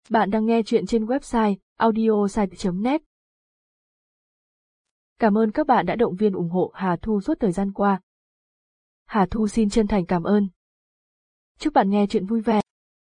Bạn đang nghe chuyện trên website audiosite.net. Cảm ơn các bạn đã động viên ủng hộ Hà Thu suốt thời gian qua. Hà Thu xin chân thành cảm ơn. Chúc bạn nghe chuyện vui vẻ.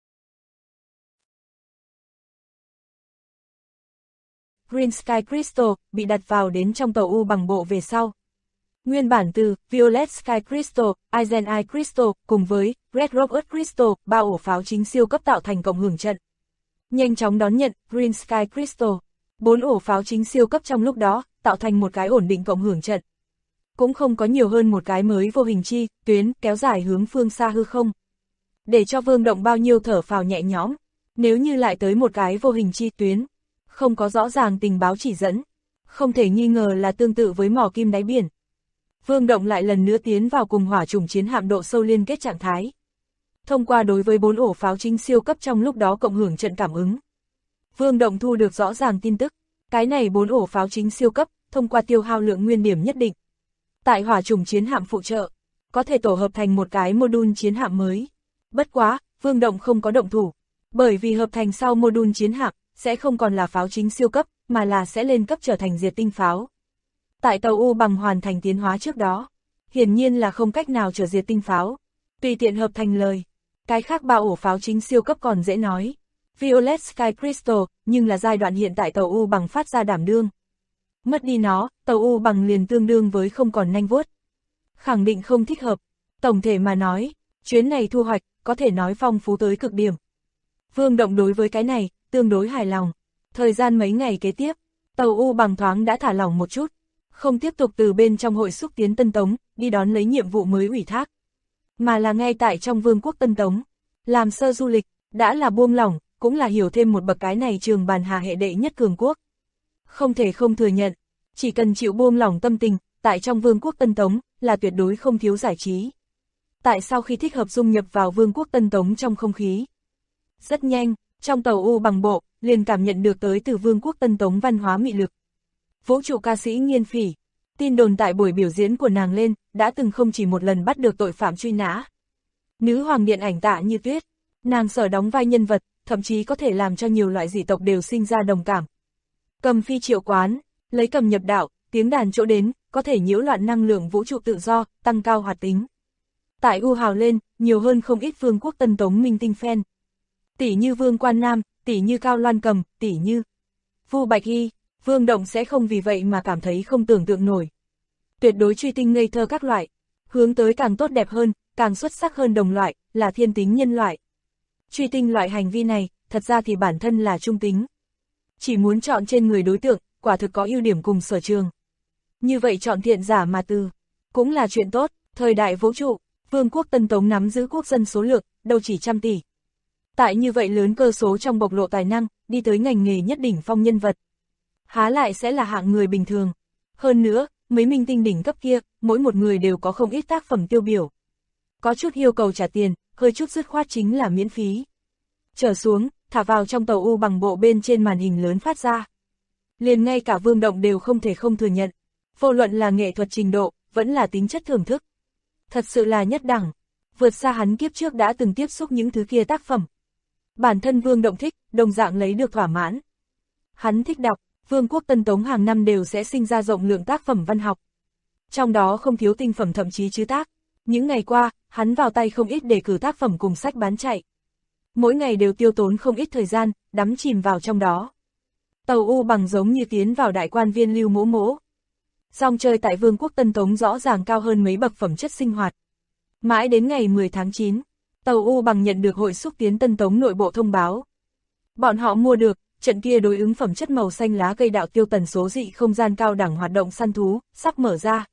Green Sky Crystal bị đặt vào đến trong tàu U bằng bộ về sau. Nguyên bản từ Violet Sky Crystal, Aizen Eye Crystal cùng với Red Rock Earth Crystal, 3 ổ pháo chính siêu cấp tạo thành cộng hưởng trận. Nhanh chóng đón nhận Green Sky Crystal, 4 ổ pháo chính siêu cấp trong lúc đó, tạo thành một cái ổn định cộng hưởng trận. Cũng không có nhiều hơn một cái mới vô hình chi, tuyến, kéo dài hướng phương xa hư không. Để cho Vương Động bao nhiêu thở phào nhẹ nhõm, nếu như lại tới một cái vô hình chi tuyến, không có rõ ràng tình báo chỉ dẫn, không thể nghi ngờ là tương tự với mỏ kim đáy biển. Vương Động lại lần nữa tiến vào cùng hỏa chủng chiến hạm độ sâu liên kết trạng thái. Thông qua đối với 4 ổ pháo chính siêu cấp trong lúc đó cộng hưởng trận cảm ứng, Vương Động thu được rõ ràng tin tức, cái này 4 ổ pháo chính siêu cấp, thông qua tiêu hao lượng nguyên điểm nhất định. Tại hỏa chủng chiến hạm phụ trợ, có thể tổ hợp thành một cái module chiến hạm mới. Bất quá, Vương Động không có động thủ, bởi vì hợp thành sau module chiến hạm, sẽ không còn là pháo chính siêu cấp, mà là sẽ lên cấp trở thành diệt tinh pháo. Tại tàu U bằng hoàn thành tiến hóa trước đó, hiển nhiên là không cách nào trở diệt tinh pháo. Tùy tiện hợp thành lời, cái khác 3 ổ pháo chính siêu cấp còn dễ nói. Violet Sky Crystal, nhưng là giai đoạn hiện tại tàu U bằng phát ra đảm đương. Mất đi nó, tàu U bằng liền tương đương với không còn nanh vuốt. Khẳng định không thích hợp. Tổng thể mà nói, chuyến này thu hoạch, có thể nói phong phú tới cực điểm. Vương Động đối với cái này, tương đối hài lòng. Thời gian mấy ngày kế tiếp, tàu U bằng thoáng đã thả lỏng một chút, không tiếp tục từ bên trong hội xúc tiến Tân Tống, đi đón lấy nhiệm vụ mới ủy thác. Mà là ngay tại trong vương quốc Tân Tống, làm sơ du lịch, đã là buông lỏng, cũng là hiểu thêm một bậc cái này trường bàn hà hệ đệ nhất cường quốc. Không thể không thừa nhận, chỉ cần chịu buông lỏng tâm tình, tại trong vương quốc Tân Tống, là tuyệt đối không thiếu giải trí. Tại sau khi thích hợp dung nhập vào vương quốc Tân Tống trong không khí, rất nhanh, trong tàu U bằng bộ, liền cảm nhận được tới từ vương quốc Tân Tống văn hóa mị lực. Vũ trụ ca sĩ Nghiên Phỉ, tin đồn tại buổi biểu diễn của nàng lên, đã từng không chỉ một lần bắt được tội phạm truy nã. Nữ hoàng điện ảnh Tạ Như Tuyết, nàng sở đóng vai nhân vật, thậm chí có thể làm cho nhiều loại dị tộc đều sinh ra đồng cảm. Cầm phi triệu quán, lấy cầm nhập đạo, tiếng đàn chỗ đến, có thể nhiễu loạn năng lượng vũ trụ tự do, tăng cao hoạt tính. Tại U hào lên, nhiều hơn không ít vương quốc Tân Tống minh tinh fan. Tỷ như Vương Quan Nam, tỷ như Cao Loan Cầm, tỷ như Vu Bạch Hy. Vương Động sẽ không vì vậy mà cảm thấy không tưởng tượng nổi. Tuyệt đối truy tinh ngây thơ các loại, hướng tới càng tốt đẹp hơn, càng xuất sắc hơn đồng loại, là thiên tính nhân loại. Truy tinh loại hành vi này, thật ra thì bản thân là trung tính. Chỉ muốn chọn trên người đối tượng, quả thực có ưu điểm cùng sở trường. Như vậy chọn thiện giả mà từ, cũng là chuyện tốt. Thời đại vũ trụ, vương quốc Tân Tống nắm giữ quốc dân số lượng, đâu chỉ trăm tỷ. Tại như vậy lớn cơ số trong bộc lộ tài năng, đi tới ngành nghề nhất đỉnh phong nhân vật, há lại sẽ là hạng người bình thường. Hơn nữa, mấy minh tinh đỉnh cấp kia, mỗi một người đều có không ít tác phẩm tiêu biểu. Có chút yêu cầu trả tiền, hơi chút dứt khoát chính là miễn phí. Trở xuống, thả vào trong tàu U bằng bộ bên trên màn hình lớn phát ra. Liền ngay cả Vương Động đều không thể không thừa nhận. Vô luận là nghệ thuật trình độ, vẫn là tính chất thưởng thức. Thật sự là nhất đẳng, vượt xa hắn kiếp trước đã từng tiếp xúc những thứ kia tác phẩm. Bản thân Vương Động thích, đồng dạng lấy được thỏa mãn. Hắn thích đọc. Vương quốc Tân Tống hàng năm đều sẽ sinh ra rộng lượng tác phẩm văn học. Trong đó không thiếu tinh phẩm thậm chí chứ tác. Những ngày qua, hắn vào tay không ít đề cử tác phẩm cùng sách bán chạy. Mỗi ngày đều tiêu tốn không ít thời gian, đắm chìm vào trong đó. Tàu U bằng giống như tiến vào đại quan viên Lưu Mỗ Mỗ. Dòng chơi tại Vương quốc Tân Tống rõ ràng cao hơn mấy bậc phẩm chất sinh hoạt. Mãi đến ngày 10 tháng 9, tàu U bằng nhận được hội xúc tiến Tân Tống nội bộ thông báo. Bọn họ mua được trận kia đối ứng phẩm chất màu xanh lá cây đạo tiêu tần số dị không gian cao đẳng hoạt động săn thú, sắp mở ra.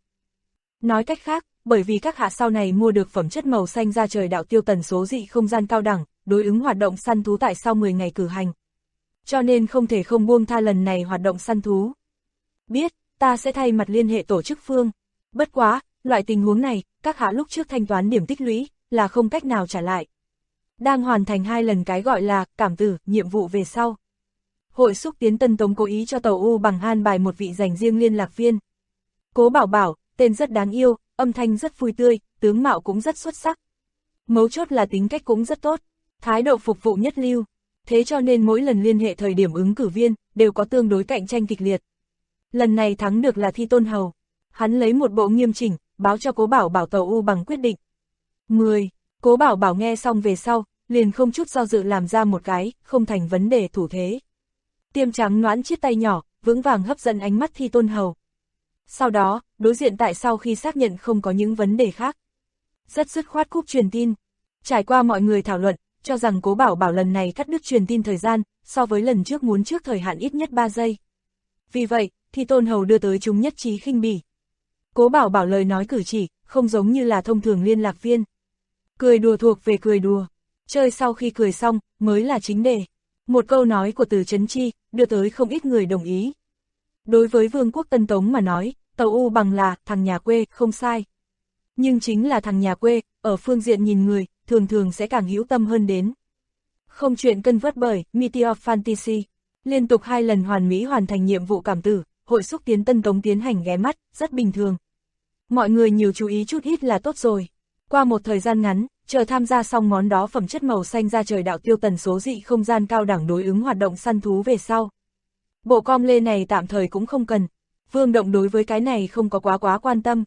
Nói cách khác, bởi vì các hạ sau này mua được phẩm chất màu xanh ra trời đạo tiêu tần số dị không gian cao đẳng, đối ứng hoạt động săn thú tại sau 10 ngày cử hành. Cho nên không thể không buông tha lần này hoạt động săn thú. Biết, ta sẽ thay mặt liên hệ tổ chức phương. Bất quá, loại tình huống này, các hạ lúc trước thanh toán điểm tích lũy, là không cách nào trả lại. Đang hoàn thành 2 lần cái gọi là cảm tử, nhiệm vụ về sau. Hội xúc tiến Tân Tống cố ý cho tàu U bằng an bài một vị dành riêng liên lạc viên. Cố Bảo Bảo, tên rất đáng yêu, âm thanh rất vui tươi, tướng mạo cũng rất xuất sắc. Mấu chốt là tính cách cũng rất tốt, thái độ phục vụ nhất lưu. Thế cho nên mỗi lần liên hệ thời điểm ứng cử viên, đều có tương đối cạnh tranh kịch liệt. Lần này thắng được là Thi Tôn Hầu. Hắn lấy một bộ nghiêm chỉnh, báo cho Cố Bảo Bảo Tàu U Bằng quyết định. 10. Cố Bảo Bảo nghe xong về sau, liền không chút do dự làm ra một cái, không thành vấn đề thủ thế. Tiêm trắng noãn chiếc tay nhỏ, vững vàng hấp dẫn ánh mắt Thi Tôn Hầu. Sau đó, đối diện tại sau khi xác nhận không có những vấn đề khác. Rất dứt khoát cúp truyền tin. Trải qua mọi người thảo luận, cho rằng Cố Bảo Bảo lần này cắt đứt truyền tin thời gian, so với lần trước muốn trước thời hạn ít nhất 3 giây. Vì vậy, Thi Tôn Hầu đưa tới chúng nhất trí khinh bỉ. Cố Bảo Bảo lời nói cử chỉ, không giống như là thông thường liên lạc viên. Cười đùa thuộc về cười đùa, chơi sau khi cười xong, mới là chính đề. Một câu nói của Từ Chấn Chi, đưa tới không ít người đồng ý. Đối với Vương quốc Tân Tống mà nói, Tàu U Bằng là thằng nhà quê, không sai. Nhưng chính là thằng nhà quê, ở phương diện nhìn người, thường thường sẽ càng hữu tâm hơn đến. Không chuyện cân vớt bởi Meteor Fantasy, liên tục 2 lần hoàn mỹ hoàn thành nhiệm vụ cảm tử, hội xúc tiến Tân Tống tiến hành ghé mắt, rất bình thường. Mọi người nhiều chú ý chút ít là tốt rồi. Qua một thời gian ngắn, chờ tham gia xong món đó phẩm chất màu xanh ra trời đạo tiêu tần số dị không gian cao đẳng đối ứng hoạt động săn thú về sau. Bộ com lê này tạm thời cũng không cần, Vương Động đối với cái này không có quá quan tâm.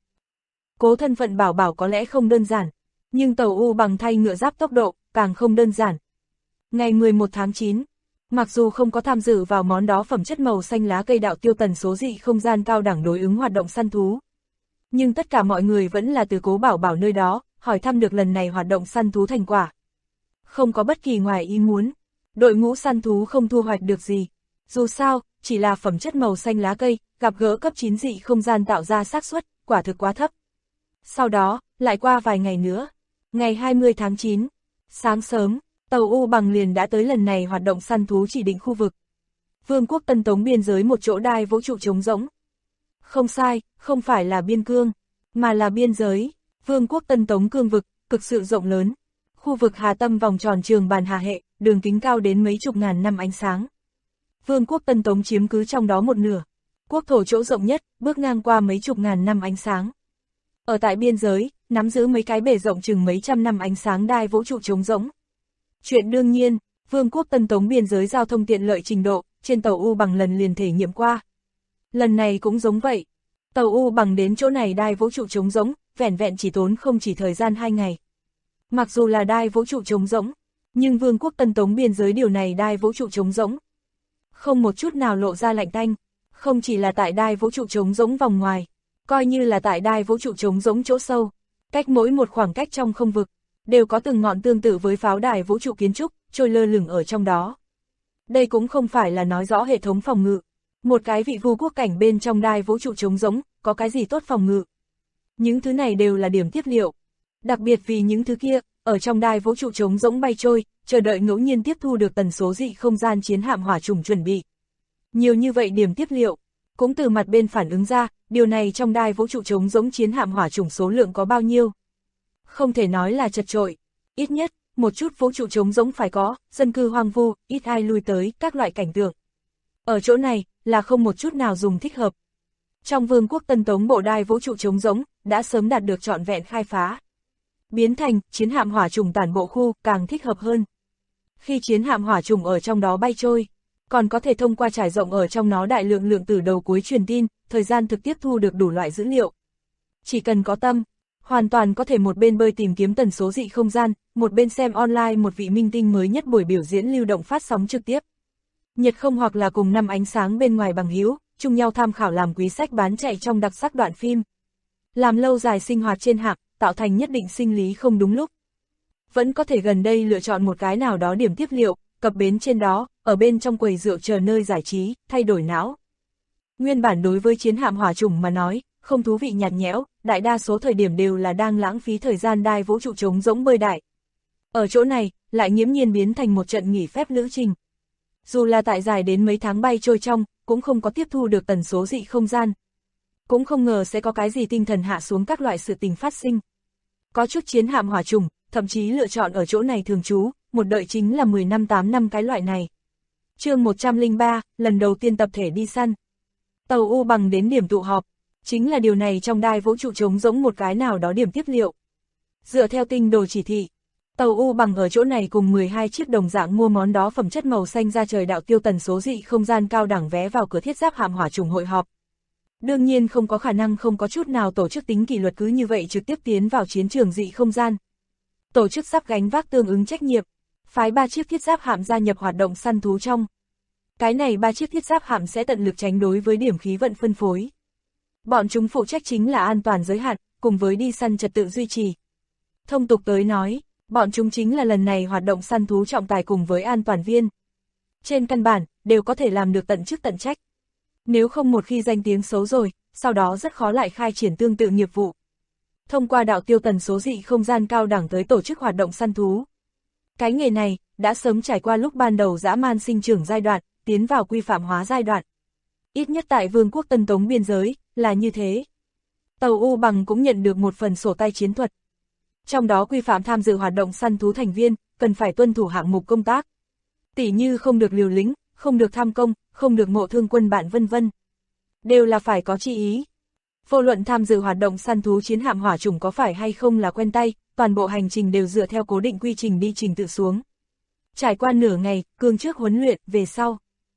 Cố thân phận Bảo Bảo có lẽ không đơn giản, nhưng Tàu U Bằng thay ngựa giáp tốc độ, càng không đơn giản. Ngày 11 tháng 9, mặc dù không có tham dự vào món đó phẩm chất màu xanh lá cây đạo tiêu tần số dị không gian cao đẳng đối ứng hoạt động săn thú. Nhưng tất cả mọi người vẫn là từ Cố Bảo Bảo nơi đó, hỏi thăm được lần này hoạt động săn thú thành quả. Không có bất kỳ ngoài ý muốn, đội ngũ săn thú không thu hoạch được gì. Dù sao, chỉ là phẩm chất màu xanh lá cây, gặp gỡ cấp 9 dị không gian tạo ra xác suất, quả thực quá thấp. Sau đó, lại qua vài ngày nữa, ngày 20 tháng 9, sáng sớm, Tàu U Bằng liền đã tới lần này hoạt động săn thú chỉ định khu vực. Vương quốc Tân Tống biên giới một chỗ đai vũ trụ trống rỗng. Không sai, không phải là biên cương, mà là biên giới. Vương quốc Tân Tống cương vực, cực sự rộng lớn. Khu vực hà tâm vòng tròn trường bàn hà hệ, đường kính cao đến mấy chục ngàn năm ánh sáng. Vương quốc Tân Tống chiếm cứ trong đó một nửa. Quốc thổ chỗ rộng nhất, bước ngang qua mấy chục ngàn năm ánh sáng. Ở tại biên giới, nắm giữ mấy cái bể rộng chừng mấy trăm năm ánh sáng đai vũ trụ trống rỗng. Chuyện đương nhiên, Vương quốc Tân Tống biên giới giao thông tiện lợi trình độ, trên Tàu U Bằng lần liền thể nghiệm qua. Lần này cũng giống vậy. Tàu U Bằng đến chỗ này đai vũ trụ trống rỗng, vẻn vẹn chỉ tốn không chỉ thời gian 2 ngày. Mặc dù là đai vũ trụ trống rỗng, nhưng Vương quốc Tân Tống biên giới điều này đai vũ trụ trống rỗng. Không một chút nào lộ ra lạnh tanh, không chỉ là tại đai vũ trụ trống rỗng vòng ngoài, coi như là tại đai vũ trụ trống rỗng chỗ sâu, cách mỗi một khoảng cách trong không vực, đều có từng ngọn tương tự với pháo đài vũ trụ kiến trúc, trôi lơ lửng ở trong đó. Đây cũng không phải là nói rõ hệ thống phòng ngự. Một cái vị vu quốc cảnh bên trong đai vũ trụ trống rỗng, có cái gì tốt phòng ngự. Những thứ này đều là điểm tiếp liệu. Đặc biệt vì những thứ kia, ở trong đai vũ trụ trống rỗng bay trôi, chờ đợi ngẫu nhiên tiếp thu được tần số dị không gian chiến hạm hỏa trùng chuẩn bị. Nhiều như vậy điểm tiếp liệu, cũng từ mặt bên phản ứng ra, điều này trong đai vũ trụ trống rỗng chiến hạm hỏa trùng số lượng có bao nhiêu. Không thể nói là chật chội, ít nhất, một chút vũ trụ trống rỗng phải có, dân cư hoang vu, ít ai lui tới, các loại cảnh tượng. Ở chỗ này, là không một chút nào dùng thích hợp. Trong Vương quốc Tân Tống bộ đai vũ trụ trống rỗng, đã sớm đạt được trọn vẹn khai phá. Biến thành, chiến hạm hỏa trùng tản bộ khu, càng thích hợp hơn. Khi chiến hạm hỏa trùng ở trong đó bay trôi, còn có thể thông qua trải rộng ở trong nó đại lượng lượng từ đầu cuối truyền tin, thời gian thực tiếp thu được đủ loại dữ liệu. Chỉ cần có tâm, hoàn toàn có thể một bên bơi tìm kiếm tần số dị không gian, một bên xem online một vị minh tinh mới nhất buổi biểu diễn lưu động phát sóng trực tiếp. Nhiệt không hoặc là cùng năm ánh sáng bên ngoài bằng hữu, chung nhau tham khảo làm quý sách bán chạy trong đặc sắc đoạn phim. Làm lâu dài sinh hoạt trên hạng, tạo thành nhất định sinh lý không đúng lúc. Vẫn có thể gần đây lựa chọn một cái nào đó điểm tiếp liệu, cập bến trên đó, ở bên trong quầy rượu chờ nơi giải trí, thay đổi não. Nguyên bản đối với chiến hạm hỏa trùng mà nói, không thú vị nhạt nhẽo, đại đa số thời điểm đều là đang lãng phí thời gian đai vũ trụ trống rỗng bơi đại. Ở chỗ này, lại nghiễm nhiên biến thành một trận nghỉ phép lữ trình. Dù là tại dài đến mấy tháng bay trôi trong, cũng không có tiếp thu được tần số dị không gian. Cũng không ngờ sẽ có cái gì tinh thần hạ xuống các loại sự tình phát sinh. Có chút chiến hạm hỏa trùng, thậm chí lựa chọn ở chỗ này thường trú, một đợi chính là 10 năm 8 năm cái loại này. Chương 103, lần đầu tiên tập thể đi săn. Tàu U Bằng đến điểm tụ họp, chính là điều này trong đai vũ trụ trống rỗng một cái nào đó điểm tiếp liệu. Dựa theo tinh đồ chỉ thị, Tàu U bằng ở chỗ này cùng 12 chiếc đồng dạng mua món đó phẩm chất màu xanh ra trời đạo tiêu tần số dị không gian cao đẳng vé vào cửa thiết giáp hạm hỏa trùng hội họp. Đương nhiên không có khả năng không có chút nào tổ chức tính kỷ luật cứ như vậy trực tiếp tiến vào chiến trường dị không gian. Tổ chức sắp gánh vác tương ứng trách nhiệm, phái 3 chiếc thiết giáp hạm gia nhập hoạt động săn thú trong. Cái này 3 chiếc thiết giáp hạm sẽ tận lực tránh đối với điểm khí vận phân phối. Bọn chúng phụ trách chính là an toàn giới hạn, cùng với đi săn trật tự duy trì. Thông tục tới nói, bọn chúng chính là lần này hoạt động săn thú trọng tài cùng với an toàn viên. Trên căn bản, đều có thể làm được tận chức tận trách. Nếu không một khi danh tiếng xấu rồi, sau đó rất khó lại khai triển tương tự nghiệp vụ. Thông qua đạo tiêu tần số dị không gian cao đẳng tới tổ chức hoạt động săn thú. Cái nghề này, đã sớm trải qua lúc ban đầu dã man sinh trưởng giai đoạn, tiến vào quy phạm hóa giai đoạn. Ít nhất tại Vương quốc Tân Tống biên giới, là như thế. Tàu U bằng cũng nhận được một phần sổ tay chiến thuật. Trong đó quy phạm tham dự hoạt động săn thú thành viên, cần phải tuân thủ hạng mục công tác. Tỉ như không được liều lĩnh, không được tham công, không được ngộ thương quân bạn vân vân. Đều là phải có chi ý. Vô luận tham dự hoạt động săn thú chiến hạm hỏa trùng có phải hay không là quen tay, toàn bộ hành trình đều dựa theo cố định quy trình đi trình tự xuống. Trải qua nửa ngày, cương trước huấn luyện, về sau.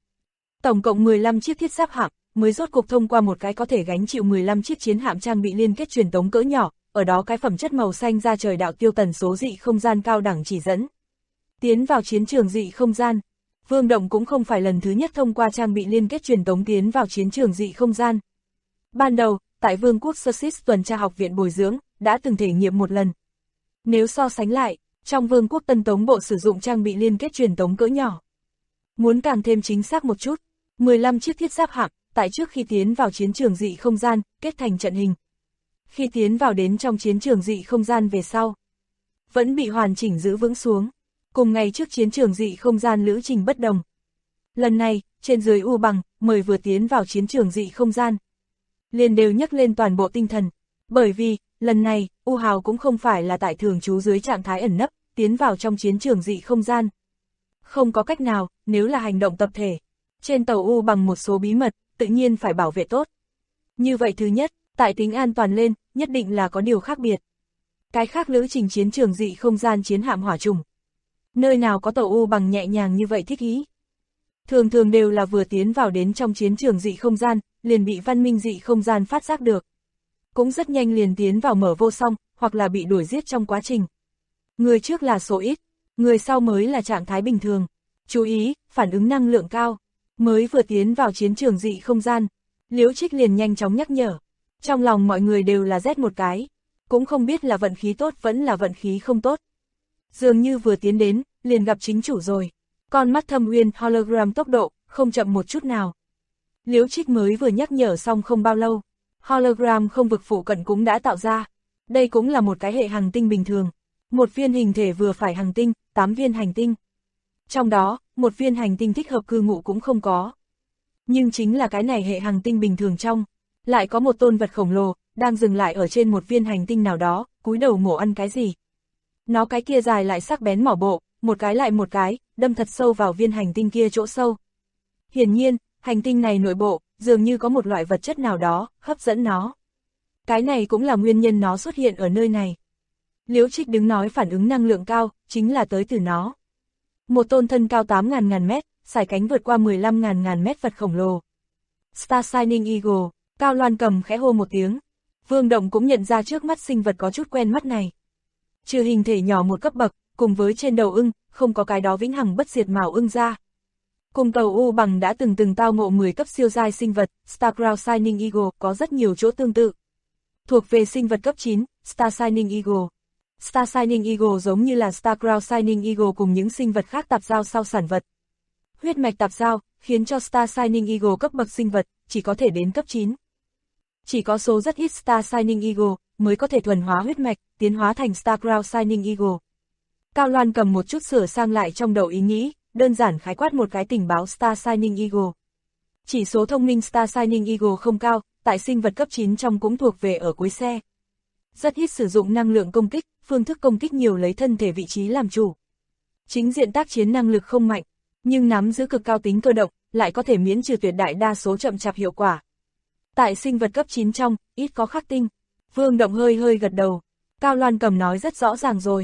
Tổng cộng 15 chiếc thiết giáp hạm, mới rốt cuộc thông qua một cái có thể gánh chịu 15 chiếc chiến hạm trang bị liên kết truyền tống cỡ nhỏ, ở đó cái phẩm chất màu xanh ra trời đạo tiêu tần số dị không gian cao đẳng chỉ dẫn. Tiến vào chiến trường dị không gian, Vương Động cũng không phải lần thứ nhất thông qua trang bị liên kết truyền tống tiến vào chiến trường dị không gian. Ban đầu, tại Vương quốc Sussex tuần tra học viện bồi dưỡng, đã từng thể nghiệm một lần. Nếu so sánh lại, trong Vương quốc Tân Tống bộ sử dụng trang bị liên kết truyền tống cỡ nhỏ. Muốn càng thêm chính xác một chút, 15 chiếc thiết giáp hạm, tại trước khi tiến vào chiến trường dị không gian, kết thành trận hình. Khi tiến vào đến trong chiến trường dị không gian về sau, vẫn bị hoàn chỉnh giữ vững xuống, cùng ngày trước chiến trường dị không gian lữ trình bất đồng. Lần này, trên dưới U bằng, mời vừa tiến vào chiến trường dị không gian, liền đều nhắc lên toàn bộ tinh thần, bởi vì, lần này, U Hào cũng không phải là tại thường trú dưới trạng thái ẩn nấp, tiến vào trong chiến trường dị không gian. Không có cách nào, nếu là hành động tập thể, trên tàu U bằng một số bí mật, tự nhiên phải bảo vệ tốt. Như vậy thứ nhất, tại tính an toàn lên, nhất định là có điều khác biệt. Cái khác lữ trình chiến trường dị không gian chiến hạm hỏa trùng. Nơi nào có tàu U bằng nhẹ nhàng như vậy thích ý. Thường thường đều là vừa tiến vào đến trong chiến trường dị không gian, liền bị văn minh dị không gian phát giác được. Cũng rất nhanh liền tiến vào mở vô song, hoặc là bị đuổi giết trong quá trình. Người trước là số ít, người sau mới là trạng thái bình thường. Chú ý, phản ứng năng lượng cao. Mới vừa tiến vào chiến trường dị không gian, Liễu Trích liền nhanh chóng nhắc nhở. Trong lòng mọi người đều là rét một cái, cũng không biết là vận khí tốt vẫn là vận khí không tốt. Dường như vừa tiến đến, liền gặp chính chủ rồi. Con mắt Thâm Uyên hologram tốc độ, không chậm một chút nào. Liễu Trích mới vừa nhắc nhở xong không bao lâu, hologram không vực phụ cận cũng đã tạo ra. Đây cũng là một cái hệ hành tinh bình thường. Một viên hình thể vừa phải hành tinh, 8 viên hành tinh. Trong đó, một viên hành tinh thích hợp cư ngụ cũng không có. Nhưng chính là cái này hệ hành tinh bình thường trong, lại có một tôn vật khổng lồ, đang dừng lại ở trên một viên hành tinh nào đó, cúi đầu mổ ăn cái gì. Nó cái kia dài lại sắc bén mỏ bộ, một cái lại một cái, đâm thật sâu vào viên hành tinh kia chỗ sâu. Hiển nhiên, hành tinh này nội bộ, dường như có một loại vật chất nào đó, hấp dẫn nó. Cái này cũng là nguyên nhân nó xuất hiện ở nơi này. Liễu Trích đứng nói phản ứng năng lượng cao, chính là tới từ nó. Một tôn thân cao 8.000 mét, sải cánh vượt qua 15.000 mét vật khổng lồ. Star Shining Eagle, Cao Loan Cầm khẽ hô một tiếng. Vương Động cũng nhận ra trước mắt sinh vật có chút quen mắt này. Trừ hình thể nhỏ một cấp bậc, cùng với trên đầu ưng, không có cái đó vĩnh hằng bất diệt mào ưng ra. Cùng tàu U bằng đã từng tao ngộ 10 cấp siêu giai sinh vật, Star Crown Shining Eagle có rất nhiều chỗ tương tự. Thuộc về sinh vật cấp 9, Star Shining Eagle. Star Shining Eagle giống như là Star Crown Shining Eagle cùng những sinh vật khác tạp giao sau sản vật. Huyết mạch tạp giao, khiến cho Star Shining Eagle cấp bậc sinh vật, chỉ có thể đến cấp 9. Chỉ có số rất ít Star Shining Eagle, mới có thể thuần hóa huyết mạch, tiến hóa thành Star Crown Shining Eagle. Cao Loan Cầm một chút sửa sang lại trong đầu ý nghĩ, đơn giản khái quát một cái tình báo Star Shining Eagle. Chỉ số thông minh Star Shining Eagle không cao, tại sinh vật cấp 9 trong cũng thuộc về ở cuối xe. Rất ít sử dụng năng lượng công kích, phương thức công kích nhiều lấy thân thể vị trí làm chủ. Chính diện tác chiến năng lực không mạnh, nhưng nắm giữ cực cao tính cơ động, lại có thể miễn trừ tuyệt đại đa số chậm chạp hiệu quả. Tại sinh vật cấp 9 trong, ít có khắc tinh. Vương Động hơi gật đầu. Cao Loan Cầm nói rất rõ ràng rồi.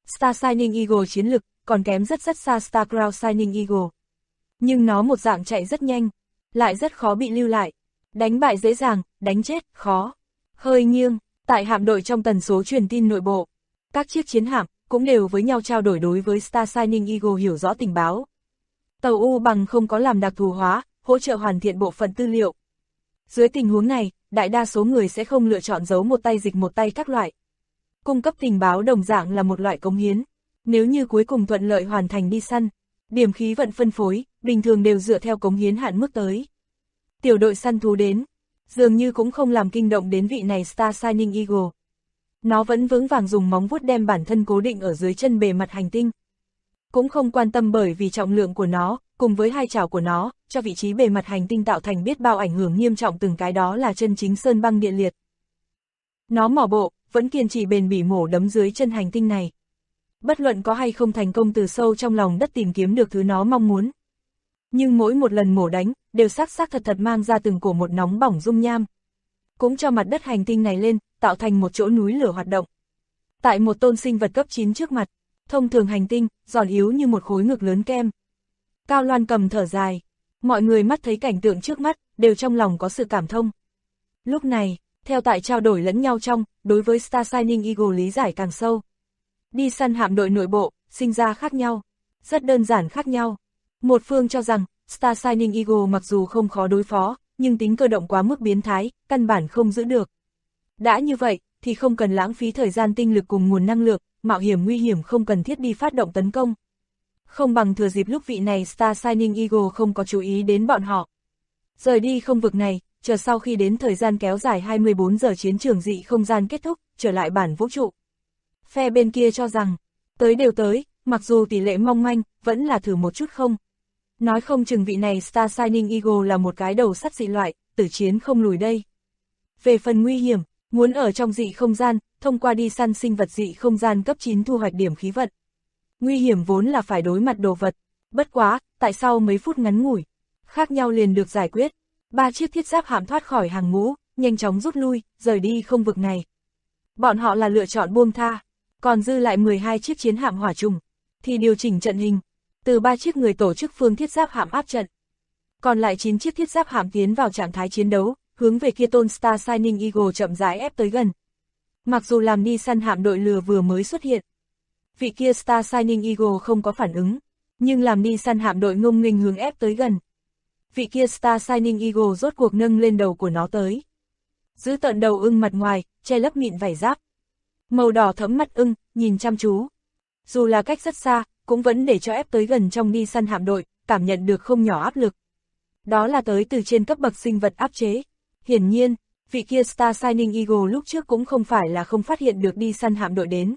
Star Shining Eagle chiến lực, còn kém rất xa Star Crown Shining Eagle. Nhưng nó một dạng chạy rất nhanh, lại rất khó bị lưu lại. Đánh bại dễ dàng, đánh chết, khó. Hơi nghiêng, tại hạm đội trong tần số truyền tin nội bộ. Các chiếc chiến hạm cũng đều với nhau trao đổi đối với Star Shining Eagle hiểu rõ tình báo. Tàu U bằng không có làm đặc thù hóa, hỗ trợ hoàn thiện bộ phận tư liệu. Dưới tình huống này, đại đa số người sẽ không lựa chọn giấu một tay dịch một tay các loại. Cung cấp tình báo đồng dạng là một loại cống hiến. Nếu như cuối cùng thuận lợi hoàn thành đi săn, điểm khí vận phân phối, bình thường đều dựa theo cống hiến hạn mức tới. Tiểu đội săn thú đến, dường như cũng không làm kinh động đến vị này Star Shining Eagle. Nó vẫn vững vàng dùng móng vuốt đem bản thân cố định ở dưới chân bề mặt hành tinh. Cũng không quan tâm bởi vì trọng lượng của nó, cùng với hai chảo của nó, cho vị trí bề mặt hành tinh tạo thành biết bao ảnh hưởng nghiêm trọng từng cái đó là chân chính sơn băng địa liệt. Nó mỏ bộ, vẫn kiên trì bền bỉ mổ đấm dưới chân hành tinh này. Bất luận có hay không thành công từ sâu trong lòng đất tìm kiếm được thứ nó mong muốn. Nhưng mỗi một lần mổ đánh, đều xác thật mang ra từng cổ một nóng bỏng dung nham. Cũng cho mặt đất hành tinh này lên, tạo thành một chỗ núi lửa hoạt động. Tại một tôn sinh vật cấp 9 trước mặt, thông thường hành tinh, giòn yếu như một khối ngực lớn kem. Cao Loan cầm thở dài, mọi người mắt thấy cảnh tượng trước mắt, đều trong lòng có sự cảm thông. Lúc này, theo tại trao đổi lẫn nhau trong, đối với Star Shining Eagle lý giải càng sâu. Đi săn hạm đội nội bộ, sinh ra khác nhau, rất đơn giản khác nhau. Một phương cho rằng, Star Shining Eagle mặc dù không khó đối phó, nhưng tính cơ động quá mức biến thái, căn bản không giữ được. Đã như vậy, thì không cần lãng phí thời gian tinh lực cùng nguồn năng lượng, mạo hiểm nguy hiểm không cần thiết đi phát động tấn công. Không bằng thừa dịp lúc vị này Star Shining Eagle không có chú ý đến bọn họ. Rời đi không vực này, chờ sau khi đến thời gian kéo dài 24 giờ chiến trường dị không gian kết thúc, trở lại bản vũ trụ. Phe bên kia cho rằng, tới đều tới, mặc dù tỷ lệ mong manh, vẫn là thử một chút không. Nói không chừng vị này Star Shining Eagle là một cái đầu sắt dị loại, tử chiến không lùi đây. Về phần nguy hiểm, muốn ở trong dị không gian, thông qua đi săn sinh vật dị không gian cấp 9 thu hoạch điểm khí vận. Nguy hiểm vốn là phải đối mặt đồ vật, bất quá, tại sau mấy phút ngắn ngủi, khác nhau liền được giải quyết. 3 chiếc thiết giáp hạm thoát khỏi hàng ngũ, nhanh chóng rút lui, rời đi không vực này. Bọn họ là lựa chọn buông tha, còn dư lại 12 chiếc chiến hạm hỏa trùng, thì điều chỉnh trận hình, từ 3 chiếc người tổ chức phương thiết giáp hạm áp trận. Còn lại 9 chiếc thiết giáp hạm tiến vào trạng thái chiến đấu, hướng về kia tôn Star Shining Eagle chậm rãi ép tới gần. Mặc dù làm đi săn hạm đội lừa vừa mới xuất hiện, vị kia Star Shining Eagle không có phản ứng, nhưng làm đi săn hạm đội ngông nghênh hướng ép tới gần. Vị kia Star Shining Eagle rốt cuộc nâng lên đầu của nó tới. Giữ tận đầu ưng mặt ngoài, che lấp mịn vảy giáp. Màu đỏ thẫm mắt ưng, nhìn chăm chú. Dù là cách rất xa, cũng vẫn để cho ép tới gần trong đi săn hạm đội, cảm nhận được không nhỏ áp lực. Đó là tới từ trên cấp bậc sinh vật áp chế. Hiển nhiên, vị kia Star Shining Eagle lúc trước cũng không phải là không phát hiện được đi săn hạm đội đến,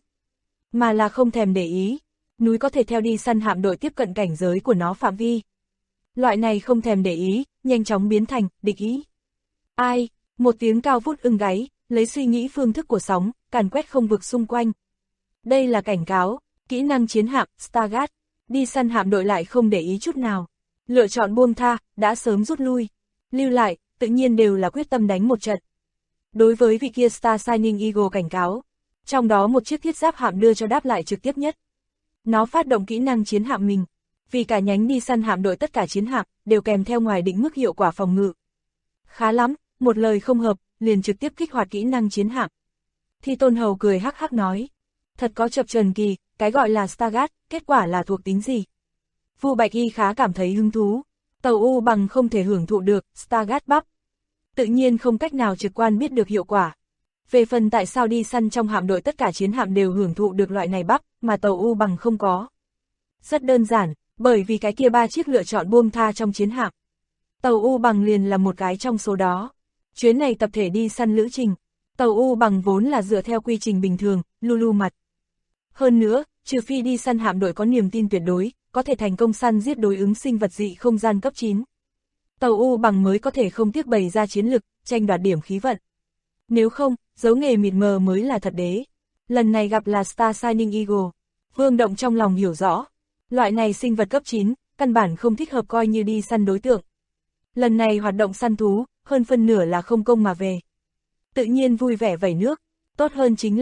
mà là không thèm để ý. Núi có thể theo đi săn hạm đội tiếp cận cảnh giới của nó phạm vi. Loại này không thèm để ý, nhanh chóng biến thành địch ý. Ai, một tiếng cao vút ưng gáy, lấy suy nghĩ phương thức của sóng, càn quét không vực xung quanh. Đây là cảnh cáo, kỹ năng chiến hạm, Stargate, đi săn hạm đội lại không để ý chút nào. Lựa chọn buông tha, đã sớm rút lui. Lưu lại, tự nhiên đều là quyết tâm đánh một trận. Đối với vị kia Star Shining Eagle cảnh cáo, trong đó một chiếc thiết giáp hạm đưa cho đáp lại trực tiếp nhất. Nó phát động kỹ năng chiến hạm mình, vì cả nhánh đi săn hạm đội tất cả chiến hạm đều kèm theo ngoài định mức hiệu quả phòng ngự. Khá lắm, một lời không hợp, liền trực tiếp kích hoạt kỹ năng chiến hạm. Thi Tôn Hầu cười hắc hắc nói, thật có chập chờn kỳ, cái gọi là Stargate, kết quả là thuộc tính gì? Vu Bạch Y khá cảm thấy hứng thú, tàu U bằng không thể hưởng thụ được Stargate bắp, tự nhiên không cách nào trực quan biết được hiệu quả. Về phần tại sao đi săn trong hạm đội tất cả chiến hạm đều hưởng thụ được loại này bắp, mà tàu U bằng không có. Rất đơn giản, bởi vì cái kia 3 chiếc lựa chọn buông tha trong chiến hạm. Tàu U bằng liền là một cái trong số đó. Chuyến này tập thể đi săn lữ trình, tàu U bằng vốn là dựa theo quy trình bình thường, lu mặt. Hơn nữa, trừ phi đi săn hạm đội có niềm tin tuyệt đối, có thể thành công săn giết đối ứng sinh vật dị không gian cấp 9. Tàu U bằng mới có thể không tiếc bày ra chiến lực, tranh đoạt điểm khí vận. Nếu không, dấu nghề mịt mờ mới là thật đế. Lần này gặp là Star Shining Eagle. Vương Động trong lòng hiểu rõ, loại này sinh vật cấp 9, căn bản không thích hợp coi như đi săn đối tượng. Lần này hoạt động săn thú, hơn phân nửa là không công mà về. Tự nhiên vui vẻ vẩy nước, tốt hơn chính là,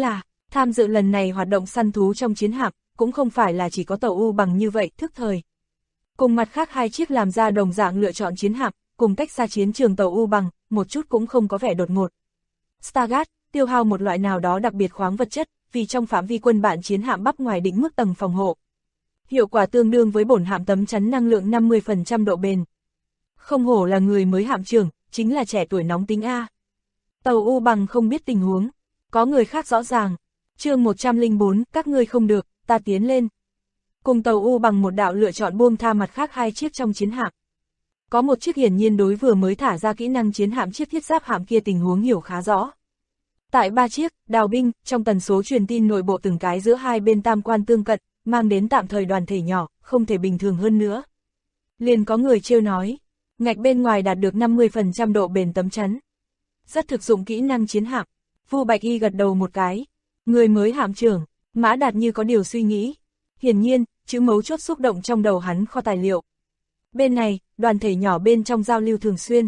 Tham dự lần này hoạt động săn thú trong chiến hạm, cũng không phải là chỉ có tàu U Bằng như vậy thức thời. Cùng mặt khác hai chiếc làm ra đồng dạng lựa chọn chiến hạm, cùng cách xa chiến trường tàu U Bằng, một chút cũng không có vẻ đột ngột. Stargate, tiêu hao một loại nào đó đặc biệt khoáng vật chất, vì trong phạm vi quân bạn chiến hạm bắp ngoài định mức tầng phòng hộ. Hiệu quả tương đương với bổn hạm tấm chắn năng lượng 50% độ bền. Không hổ là người mới hạm trưởng, chính là trẻ tuổi nóng tính A. Tàu U Bằng không biết tình huống, có người khác rõ ràng. Chương 104, các ngươi không được, ta tiến lên. Cùng tàu U Bằng một đạo lựa chọn buông tha mặt khác hai chiếc trong chiến hạm. Có một chiếc hiển nhiên đối vừa mới thả ra kỹ năng chiến hạm chiếc thiết giáp hạm kia tình huống hiểu khá rõ. Tại ba chiếc, đào binh, trong tần số truyền tin nội bộ từng cái giữa hai bên tam quan tương cận, mang đến tạm thời đoàn thể nhỏ, không thể bình thường hơn nữa. Liền có người trêu nói, ngạch bên ngoài đạt được 50% độ bền tấm chắn. Rất thực dụng kỹ năng chiến hạm. Vu Bạch Y gật đầu một cái. Người mới hạm trưởng, Mã Đạt như có điều suy nghĩ. Hiển nhiên, chữ mấu chốt xúc động trong đầu hắn kho tài liệu. Bên này, đoàn thể nhỏ bên trong giao lưu thường xuyên.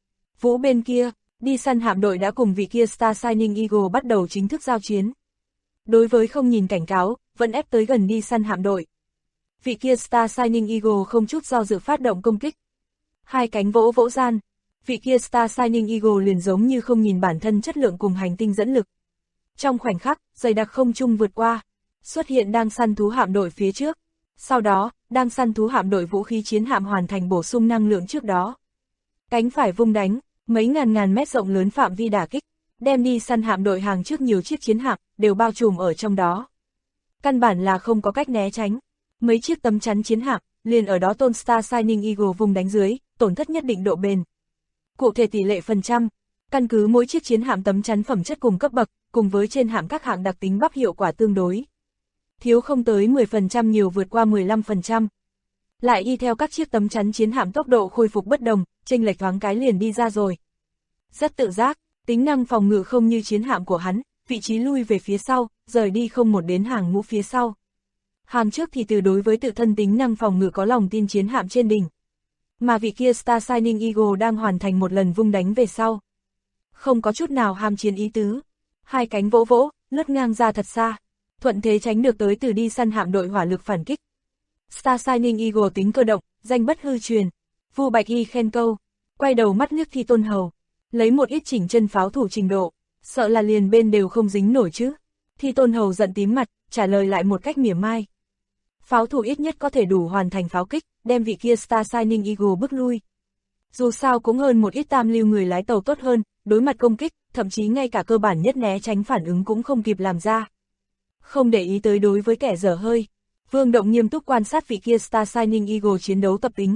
Vũ bên kia, đi săn hạm đội đã cùng vị kia Star Shining Eagle bắt đầu chính thức giao chiến. Đối với không nhìn cảnh cáo, vẫn ép tới gần đi săn hạm đội. Vị kia Star Shining Eagle không chút do dự phát động công kích. Hai cánh vỗ vỗ gian, vị kia Star Shining Eagle liền giống như không nhìn bản thân chất lượng cùng hành tinh dẫn lực. Trong khoảnh khắc, dày đặc không trung vượt qua, xuất hiện đang săn thú hạm đội phía trước. Sau đó, đang săn thú hạm đội vũ khí chiến hạm hoàn thành bổ sung năng lượng trước đó. Cánh phải vung đánh, mấy ngàn mét rộng lớn phạm vi đả kích, đem đi săn hạm đội hàng trước nhiều chiếc chiến hạm, đều bao trùm ở trong đó. Căn bản là không có cách né tránh. Mấy chiếc tấm chắn chiến hạm, liền ở đó tôn Star Shining Eagle vung đánh dưới, tổn thất nhất định độ bền. Cụ thể tỷ lệ phần trăm, căn cứ mỗi chiếc chiến hạm tấm chắn phẩm chất cùng cấp bậc, cùng với trên hạm các hạng đặc tính bắp hiệu quả tương đối. Thiếu không tới 10%, nhiều vượt qua 15%. Lại y theo các chiếc tấm chắn chiến hạm tốc độ khôi phục bất đồng, chênh lệch thoáng cái liền đi ra rồi. Rất tự giác, tính năng phòng ngự không như chiến hạm của hắn, vị trí lui về phía sau, rời đi không một đến hàng ngũ phía sau. Hàng trước thì từ đối với tự thân tính năng phòng ngự có lòng tin chiến hạm trên đỉnh. Mà vị kia Star Shining Eagle đang hoàn thành một lần vung đánh về sau. Không có chút nào ham chiến ý tứ. Hai cánh vỗ vỗ, lướt ngang ra thật xa. Thuận thế tránh được tới từ đi săn hạm đội hỏa lực phản kích. Star Shining Eagle tính cơ động, danh bất hư truyền. Vu Bạch Y khen câu, quay đầu mắt liếc Thi Tôn Hầu. Lấy một ít chỉnh chân pháo thủ trình độ, sợ là liền bên đều không dính nổi chứ. Thi Tôn Hầu giận tím mặt, trả lời lại một cách mỉa mai. Pháo thủ ít nhất có thể đủ hoàn thành pháo kích, đem vị kia Star Shining Eagle bước lui. Dù sao cũng hơn một ít tam lưu người lái tàu tốt hơn, đối mặt công kích, thậm chí ngay cả cơ bản nhất né tránh phản ứng cũng không kịp làm ra. Không để ý tới đối với kẻ dở hơi, Vương Động nghiêm túc quan sát vị kia Star Shining Eagle chiến đấu tập tính.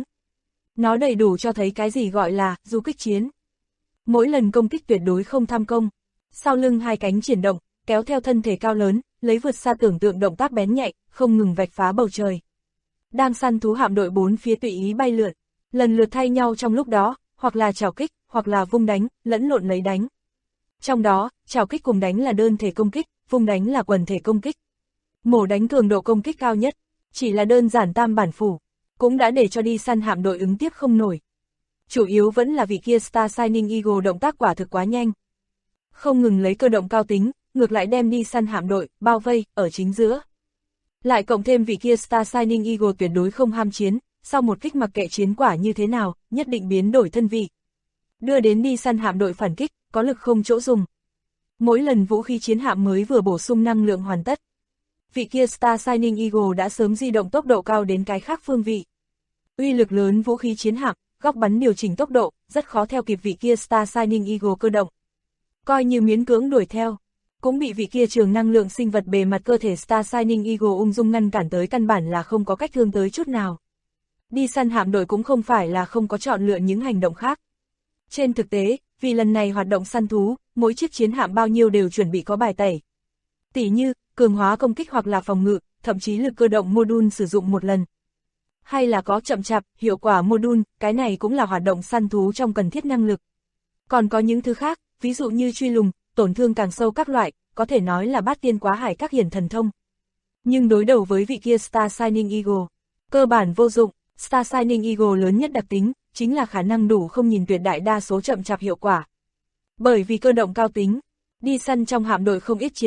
Nó đầy đủ cho thấy cái gì gọi là du kích chiến. Mỗi lần công kích tuyệt đối không tham công. Sau lưng hai cánh triển động, kéo theo thân thể cao lớn, lấy vượt xa tưởng tượng động tác bén nhạy, không ngừng vạch phá bầu trời. Đang săn thú hạm đội bốn phía tùy ý bay lượn, lần lượt thay nhau trong lúc đó, hoặc là chảo kích, hoặc là vung đánh, lẫn lộn lấy đánh. Trong đó, chảo kích cùng đánh là đơn thể công kích, vung đánh là quần thể công kích. Mổ đánh cường độ công kích cao nhất, chỉ là đơn giản tam bản phủ, cũng đã để cho đi săn hạm đội ứng tiếp không nổi. Chủ yếu vẫn là vị kia Star Shining Eagle động tác quả thực quá nhanh. Không ngừng lấy cơ động cao tính, ngược lại đem đi săn hạm đội, bao vây, ở chính giữa. Lại cộng thêm vị kia Star Shining Eagle tuyệt đối không ham chiến, sau một kích mặc kệ chiến quả như thế nào, nhất định biến đổi thân vị. Đưa đến đi săn hạm đội phản kích, có lực không chỗ dùng. Mỗi lần vũ khí chiến hạm mới vừa bổ sung năng lượng hoàn tất, vị kia Star Shining Eagle đã sớm di động tốc độ cao đến cái khác phương vị. Uy lực lớn vũ khí chiến hạm, góc bắn điều chỉnh tốc độ, rất khó theo kịp vị kia Star Shining Eagle cơ động. Coi như miễn cưỡng đuổi theo, cũng bị vị kia trường năng lượng sinh vật bề mặt cơ thể Star Shining Eagle ung dung ngăn cản tới, căn bản là không có cách thương tới chút nào. Đi săn hạm đội cũng không phải là không có chọn lựa những hành động khác. Trên thực tế, vì lần này hoạt động săn thú, mỗi chiếc chiến hạm bao nhiêu đều chuẩn bị có bài tẩy. Tỉ như, cường hóa công kích hoặc là phòng ngự, thậm chí lực cơ động module sử dụng một lần. Hay là có chậm chạp, hiệu quả module, cái này cũng là hoạt động săn thú trong cần thiết năng lực. Còn có những thứ khác, ví dụ như truy lùng, tổn thương càng sâu các loại, có thể nói là bát tiên quá hải các hiển thần thông. Nhưng đối đầu với vị kia Star Shining Eagle, cơ bản vô dụng. Star Shining Eagle lớn nhất đặc tính, chính là khả năng đủ không nhìn tuyệt đại đa số chậm chạp hiệu quả. Bởi vì cơ động cao tính, đi săn trong hạm đội không ít chiến hạm,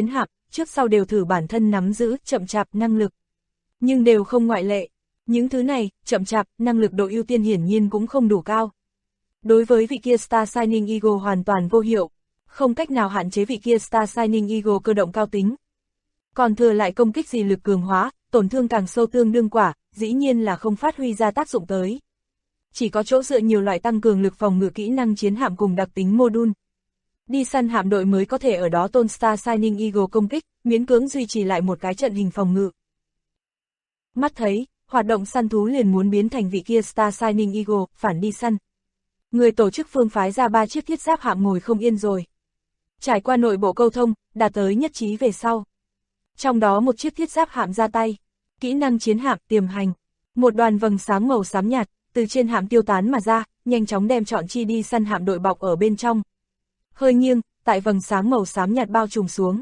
trước sau đều thử bản thân nắm giữ chậm chạp năng lực. Nhưng đều không ngoại lệ. Những thứ này, chậm chạp, năng lực độ ưu tiên hiển nhiên cũng không đủ cao. Đối với vị kia Star Shining Eagle hoàn toàn vô hiệu, không cách nào hạn chế vị kia Star Shining Eagle cơ động cao tính. Còn thừa lại công kích gì lực cường hóa, tổn thương càng sâu tương đương quả, dĩ nhiên là không phát huy ra tác dụng tới. Chỉ có chỗ dựa nhiều loại tăng cường lực phòng ngự kỹ năng chiến hạm cùng đặc tính module. Đi săn hạm đội mới có thể ở đó tôn Star Shining Eagle công kích, miễn cưỡng duy trì lại một cái trận hình phòng ngự. Mắt thấy, hoạt động săn thú liền muốn biến thành vị kia Star Shining Eagle, phản đi săn. Người tổ chức phương phái ra 3 chiếc thiết giáp hạm ngồi không yên rồi. Trải qua nội bộ câu thông, đạt tới nhất trí về sau. Trong đó một chiếc thiết giáp hạm ra tay, kỹ năng chiến hạm tiềm hành. Một đoàn vầng sáng màu xám nhạt, từ trên hạm tiêu tán mà ra, nhanh chóng đem trọn chi đi săn hạm đội bọc ở bên trong. Hơi nghiêng, tại vầng sáng màu xám nhạt bao trùm xuống.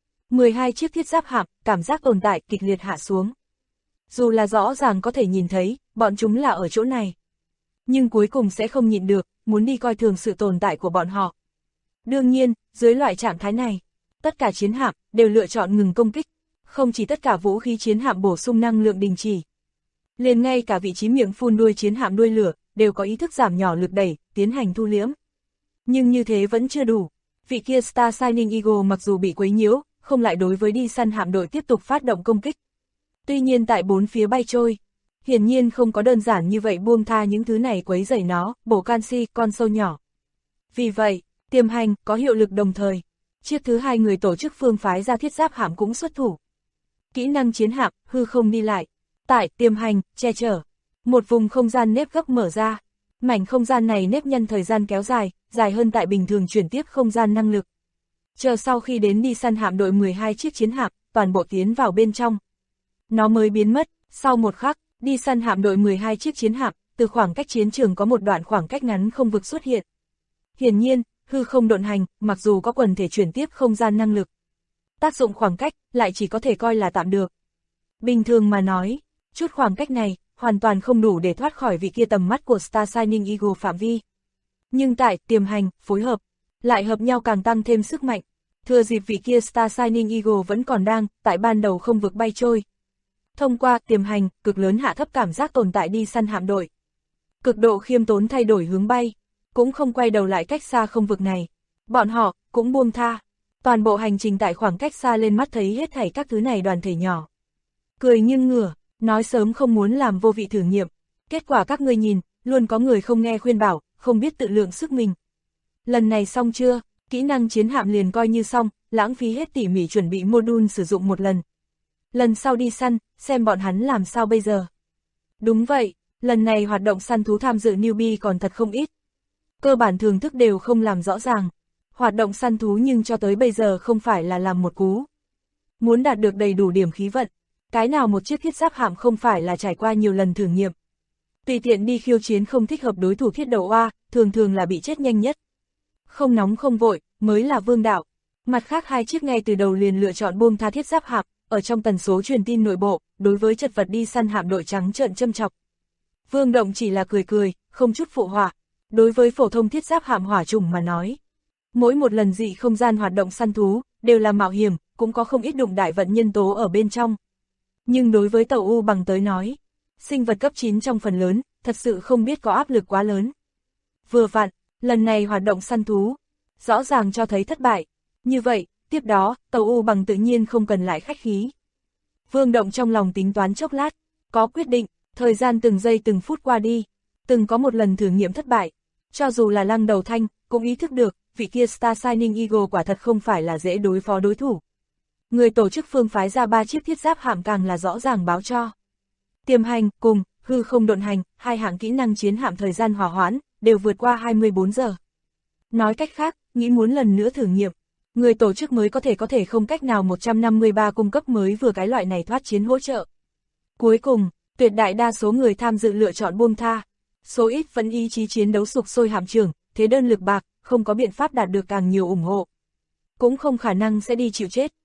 12 chiếc thiết giáp hạm, cảm giác tồn tại kịch liệt hạ xuống. Dù là rõ ràng có thể nhìn thấy, bọn chúng là ở chỗ này. Nhưng cuối cùng sẽ không nhịn được, muốn đi coi thường sự tồn tại của bọn họ. Đương nhiên, dưới loại trạng thái này, tất cả chiến hạm đều lựa chọn ngừng công kích. Không chỉ tất cả vũ khí chiến hạm bổ sung năng lượng đình chỉ. Liền ngay cả vị trí miệng phun đuôi chiến hạm đuôi lửa, đều có ý thức giảm nhỏ lực đẩy, tiến hành thu liễm. Nhưng như thế vẫn chưa đủ. Vị kia Star Shining Eagle mặc dù bị quấy nhiễu, không lại đối với đi săn hạm đội tiếp tục phát động công kích. Tuy nhiên tại bốn phía bay trôi, hiển nhiên không có đơn giản như vậy buông tha những thứ này quấy rầy nó, bổ canxi, con sâu nhỏ. Vì vậy, tiềm hành có hiệu lực đồng thời. Chiếc thứ 2 người tổ chức phương phái ra thiết giáp hạm cũng xuất thủ. Kỹ năng chiến hạm, hư không đi lại. Tại tiềm hành, che chở. Một vùng không gian nếp gấp mở ra. Mảnh không gian này nếp nhăn thời gian kéo dài, dài hơn tại bình thường chuyển tiếp không gian năng lực. Chờ sau khi đến đi săn hạm đội 12 chiếc chiến hạm, toàn bộ tiến vào bên trong. Nó mới biến mất, sau một khắc, đi săn hạm đội 12 chiếc chiến hạm, từ khoảng cách chiến trường có một đoạn khoảng cách ngắn không vực xuất hiện. Hiển nhiên, hư không độn hành, mặc dù có quần thể chuyển tiếp không gian năng lực. Tác dụng khoảng cách, lại chỉ có thể coi là tạm được. Bình thường mà nói, chút khoảng cách này, hoàn toàn không đủ để thoát khỏi vị kia tầm mắt của Star Shining Eagle phạm vi. Nhưng tại tiềm hành, phối hợp, lại hợp nhau càng tăng thêm sức mạnh. Thừa dịp vị kia Star Shining Eagle vẫn còn đang, tại ban đầu không vực bay trôi. Thông qua tiềm hành, cực lớn hạ thấp cảm giác tồn tại đi săn hạm đội. Cực độ khiêm tốn thay đổi hướng bay, cũng không quay đầu lại cách xa không vực này. Bọn họ, cũng buông tha. Toàn bộ hành trình tại khoảng cách xa lên mắt thấy hết thảy các thứ này đoàn thể nhỏ. Cười nhưng ngửa, nói sớm không muốn làm vô vị thử nghiệm. Kết quả các ngươi nhìn, luôn có người không nghe khuyên bảo, không biết tự lượng sức mình. Lần này xong chưa, kỹ năng chiến hạm liền coi như xong, lãng phí hết tỉ mỉ chuẩn bị module sử dụng một lần. Lần sau đi săn, xem bọn hắn làm sao bây giờ. Đúng vậy, lần này hoạt động săn thú tham dự newbie còn thật không ít. Cơ bản thưởng thức đều không làm rõ ràng. Hoạt động săn thú nhưng cho tới bây giờ không phải là làm một cú. Muốn đạt được đầy đủ điểm khí vận, cái nào một chiếc thiết giáp hạm không phải là trải qua nhiều lần thử nghiệm. Tùy tiện đi khiêu chiến không thích hợp đối thủ thiết đầu oa, thường thường là bị chết nhanh nhất. Không nóng không vội, mới là vương đạo. Mặt khác 2 chiếc ngay từ đầu liền lựa chọn buông tha thiết giáp hạm, ở trong tần số truyền tin nội bộ, đối với chật vật đi săn hạm đội trắng trợn châm chọc. Vương Động chỉ là cười cười, không chút phụ họa. Đối với phổ thông thiết giáp hạm hỏa trùng mà nói, mỗi một lần dị không gian hoạt động săn thú, đều là mạo hiểm, cũng có không ít đụng đại vận nhân tố ở bên trong. Nhưng đối với tàu U bằng tới nói, sinh vật cấp 9 trong phần lớn, thật sự không biết có áp lực quá lớn. Vừa vặn, lần này hoạt động săn thú, rõ ràng cho thấy thất bại. Như vậy, tiếp đó, tàu U bằng tự nhiên không cần lại khách khí. Vương Động trong lòng tính toán chốc lát, có quyết định, thời gian từng giây từng phút qua đi, từng có một lần thử nghiệm thất bại. Cho dù là Lăng Đầu Thanh, cũng ý thức được, vị kia Star Shining Eagle quả thật không phải là dễ đối phó đối thủ. Người tổ chức phương phái ra 3 chiếc thiết giáp hạm càng là rõ ràng báo cho. Tiềm hành, cùng, hư không độn hành, 2 hạng kỹ năng chiến hạm thời gian hòa hoãn, đều vượt qua 24 giờ. Nói cách khác, nghĩ muốn lần nữa thử nghiệm, người tổ chức mới có thể không cách nào 153 cung cấp mới vừa cái loại này thoát chiến hỗ trợ. Cuối cùng, tuyệt đại đa số người tham dự lựa chọn buông tha. Số ít vẫn ý chí chiến đấu sục sôi hạm trưởng, thế đơn lực bạc, không có biện pháp đạt được càng nhiều ủng hộ. Cũng không khả năng sẽ đi chịu chết.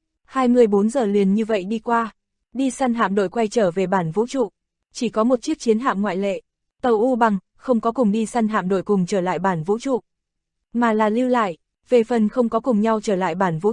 24 giờ liền như vậy đi qua. Đi săn hạm đội quay trở về bản vũ trụ. Chỉ có một chiếc chiến hạm ngoại lệ. Tàu U bằng, không có cùng đi săn hạm đội cùng trở lại bản vũ trụ. Mà là lưu lại, về phần không có cùng nhau trở lại bản vũ trụ,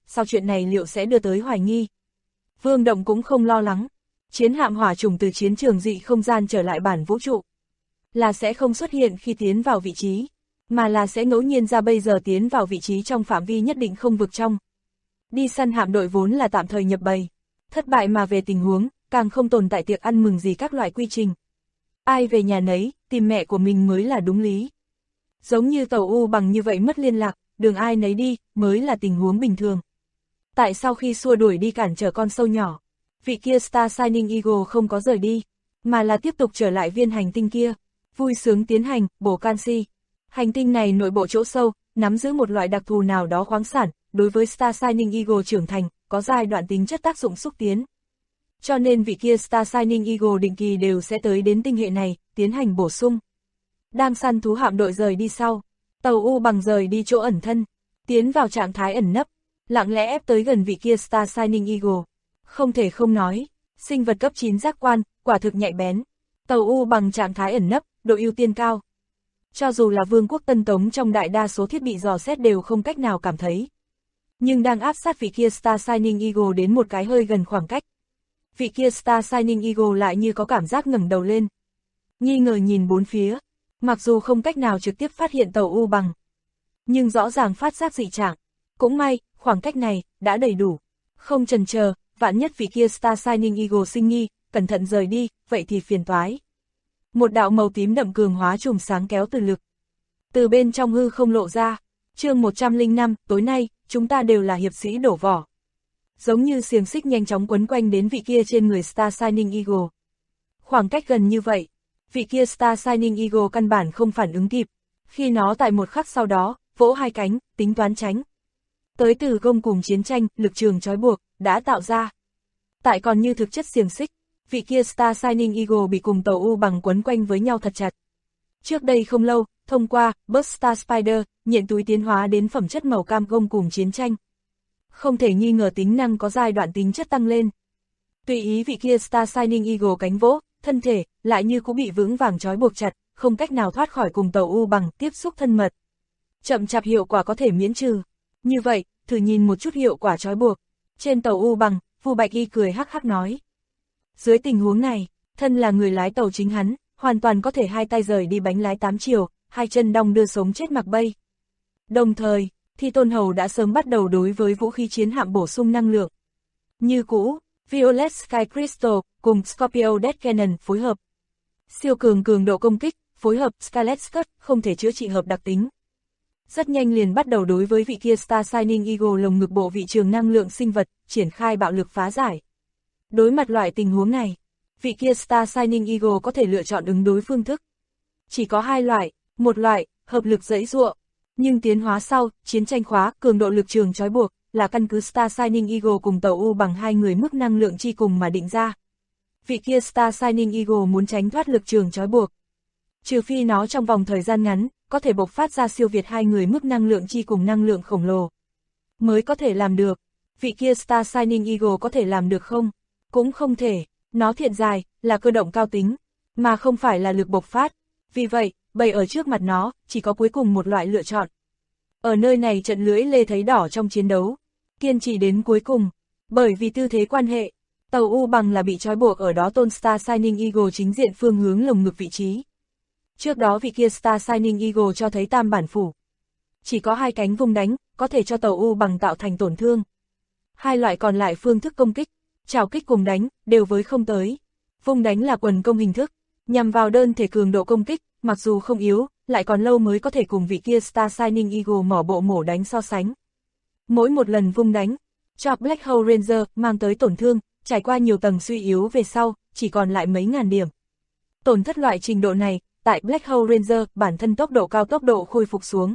sau chuyện này liệu sẽ đưa tới hoài nghi. Vương Động cũng không lo lắng, chiến hạm hỏa trùng từ chiến trường dị không gian trở lại bản vũ trụ. Là sẽ không xuất hiện khi tiến vào vị trí, mà là sẽ ngẫu nhiên ra bây giờ tiến vào vị trí trong phạm vi nhất định không vực trong. Đi săn hạm đội vốn là tạm thời nhập bầy, thất bại mà về tình huống, càng không tồn tại tiệc ăn mừng gì các loại quy trình. Ai về nhà nấy, tìm mẹ của mình mới là đúng lý. Giống như tàu U bằng như vậy mất liên lạc, đường ai nấy đi, mới là tình huống bình thường. Tại sao khi xua đuổi đi cản trở con sâu nhỏ, vị kia Star Shining Eagle không có rời đi, mà là tiếp tục trở lại viên hành tinh kia, vui sướng tiến hành, bổ canxi. Hành tinh này nội bộ chỗ sâu, nắm giữ một loại đặc thù nào đó khoáng sản, đối với Star Shining Eagle trưởng thành, có giai đoạn tính chất tác dụng xúc tiến. Cho nên vị kia Star Shining Eagle định kỳ đều sẽ tới đến tinh hệ này, tiến hành bổ sung. Đang săn thú hạm đội rời đi sau, tàu U bằng rời đi chỗ ẩn thân, tiến vào trạng thái ẩn nấp, lặng lẽ ép tới gần vị kia Star Shining Eagle. Không thể không nói, sinh vật cấp 9 giác quan, quả thực nhạy bén. Tàu U bằng trạng thái ẩn nấp, độ ưu tiên cao. Cho dù là vương quốc Tân Tống trong đại đa số thiết bị dò xét đều không cách nào cảm thấy. Nhưng đang áp sát vị kia Star Shining Eagle đến một cái hơi gần khoảng cách. Vị kia Star Shining Eagle lại như có cảm giác ngẩng đầu lên. Nghi ngờ nhìn bốn phía, mặc dù không cách nào trực tiếp phát hiện tàu U bằng, nhưng rõ ràng phát giác dị trạng. Cũng may, khoảng cách này, đã đầy đủ. Không chần chờ, vạn nhất vị kia Star Shining Eagle sinh nghi, cẩn thận rời đi, vậy thì phiền toái. Một đạo màu tím đậm cường hóa chùm sáng kéo từ lực. Từ bên trong hư không lộ ra, chương 105, tối nay, chúng ta đều là hiệp sĩ đổ vỏ. Giống như xiềng xích nhanh chóng quấn quanh đến vị kia trên người Star Shining Eagle. Khoảng cách gần như vậy, vị kia Star Shining Eagle căn bản không phản ứng kịp, khi nó tại một khắc sau đó, vỗ hai cánh, tính toán tránh. Tới từ gông cùng chiến tranh, lực trường trói buộc, đã tạo ra. Tại còn như thực chất xiềng xích, vị kia Star Shining Eagle bị cùng tàu U bằng quấn quanh với nhau thật chặt. Trước đây không lâu, thông qua Burst Star Spider, nhện túi tiến hóa đến phẩm chất màu cam gông cùng chiến tranh. Không thể nghi ngờ tính năng có giai đoạn tính chất tăng lên. Tùy ý vị kia Star Shining Eagle cánh vỗ, thân thể, lại như cũng bị vững vàng trói buộc chặt, không cách nào thoát khỏi cùng tàu U bằng tiếp xúc thân mật. Chậm chạp hiệu quả có thể miễn trừ. Như vậy, thử nhìn một chút hiệu quả trói buộc. Trên tàu U bằng, Vu Bạch Y cười hắc hắc nói. Dưới tình huống này, thân là người lái tàu chính hắn, hoàn toàn có thể hai tay rời đi bánh lái 8 chiều, hai chân đong đưa sống chết mặc bay. Đồng thời, Thi Tôn Hầu đã sớm bắt đầu đối với vũ khí chiến hạm bổ sung năng lượng. Như cũ, Violet Sky Crystal cùng Scorpio Death Cannon phối hợp. Siêu cường độ công kích, phối hợp Scarlet Skirt không thể chữa trị hợp đặc tính. Rất nhanh liền bắt đầu đối với vị kia Star Shining Eagle lồng ngực bộ vị trường năng lượng sinh vật, triển khai bạo lực phá giải. Đối mặt loại tình huống này, vị kia Star Shining Eagle có thể lựa chọn ứng đối phương thức. Chỉ có hai loại, một loại, hợp lực giãy giụa, nhưng tiến hóa sau, chiến tranh khóa, cường độ lực trường trói buộc, là căn cứ Star Shining Eagle cùng tàu U bằng hai người mức năng lượng chi cùng mà định ra. Vị kia Star Shining Eagle muốn tránh thoát lực trường trói buộc. Trừ phi nó trong vòng thời gian ngắn, có thể bộc phát ra siêu việt hai người mức năng lượng chi cùng năng lượng khổng lồ. Mới có thể làm được. Vị kia Star Shining Eagle có thể làm được không? Cũng không thể. Nó thiện dài, là cơ động cao tính, mà không phải là lực bộc phát. Vì vậy, bày ở trước mặt nó, chỉ có cuối cùng một loại lựa chọn. Ở nơi này trận lưỡi lê thấy đỏ trong chiến đấu. Kiên trì đến cuối cùng. Bởi vì tư thế quan hệ, tàu U bằng là bị trói buộc ở đó tôn Star Shining Eagle chính diện phương hướng lồng ngực vị trí. Trước đó vị kia Star Shining Eagle cho thấy tam bản phủ. Chỉ có hai cánh vung đánh, có thể cho tàu U bằng tạo thành tổn thương. Hai loại còn lại phương thức công kích, trảo kích cùng đánh, đều với không tới. Vung đánh là quần công hình thức, nhằm vào đơn thể cường độ công kích, mặc dù không yếu, lại còn lâu mới có thể cùng vị kia Star Shining Eagle mỏ bộ mổ đánh so sánh. Mỗi một lần vung đánh, cho Black Hole Ranger mang tới tổn thương, trải qua nhiều tầng suy yếu về sau, chỉ còn lại mấy ngàn điểm. Tổn thất loại trình độ này, tại Black Hole Ranger bản thân tốc độ cao tốc độ khôi phục xuống.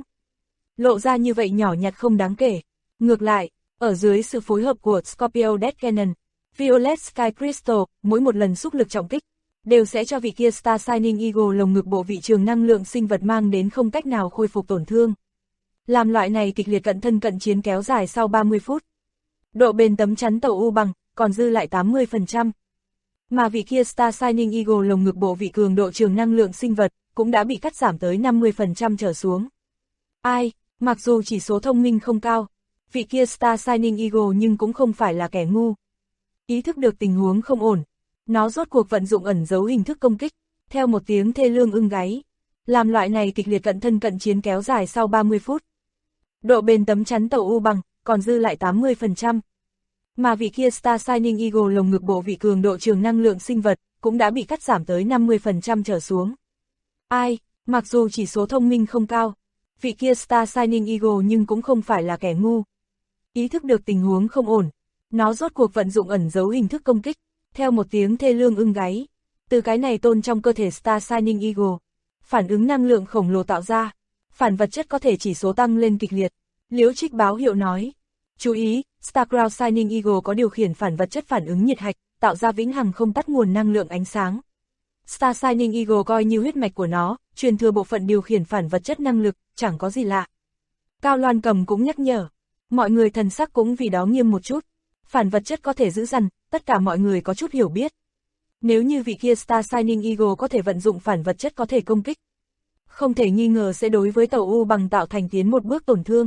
Lộ ra như vậy nhỏ nhặt không đáng kể. Ngược lại, ở dưới sự phối hợp của Scorpio Death Cannon, Violet Sky Crystal, mỗi một lần xúc lực trọng kích, đều sẽ cho vị kia Star Shining Eagle lồng ngực bộ vị trường năng lượng sinh vật mang đến không cách nào khôi phục tổn thương. Làm loại này kịch liệt cận thân cận chiến kéo dài sau 30 phút. Độ bền tấm chắn tàu U bằng, còn dư lại 80%. Mà vị kia Star Shining Eagle lồng ngực bộ vị cường độ trường năng lượng sinh vật, cũng đã bị cắt giảm tới 50% trở xuống. Mặc dù chỉ số thông minh không cao, Vị kia Star Shining Eagle nhưng cũng không phải là kẻ ngu. Ý thức được tình huống không ổn, nó rốt cuộc vận dụng ẩn giấu hình thức công kích, theo một tiếng thê lương ưng gáy. Làm loại này kịch liệt cận thân cận chiến kéo dài sau 30 phút. Độ bền tấm chắn tàu U bằng, còn dư lại 80%. Mà vị kia Star Shining Eagle lồng ngực bộ vị cường độ trường năng lượng sinh vật, cũng đã bị cắt giảm tới 50% trở xuống. Ai, mặc dù chỉ số thông minh không cao, vị kia Star Shining Eagle nhưng cũng không phải là kẻ ngu. Ý thức được tình huống không ổn, nó rốt cuộc vận dụng ẩn giấu hình thức công kích, theo một tiếng thê lương ưng gáy. Từ cái này tôn trong cơ thể Star Shining Eagle, phản ứng năng lượng khổng lồ tạo ra, phản vật chất có thể chỉ số tăng lên kịch liệt. Liễu Trích báo hiệu nói, chú ý, Star Crown Shining Eagle có điều khiển phản vật chất phản ứng nhiệt hạch, tạo ra vĩnh hằng không tắt nguồn năng lượng ánh sáng. Star Shining Eagle coi như huyết mạch của nó, truyền thừa bộ phận điều khiển phản vật chất năng lực, chẳng có gì lạ. Cao Loan Cầm cũng nhắc nhở, mọi người thần sắc cũng vì đó nghiêm một chút. Phản vật chất có thể giữ dằn, tất cả mọi người có chút hiểu biết. Nếu như vị kia Star Shining Eagle có thể vận dụng phản vật chất có thể công kích, không thể nghi ngờ sẽ đối với tàu U bằng tạo thành tiến một bước tổn thương.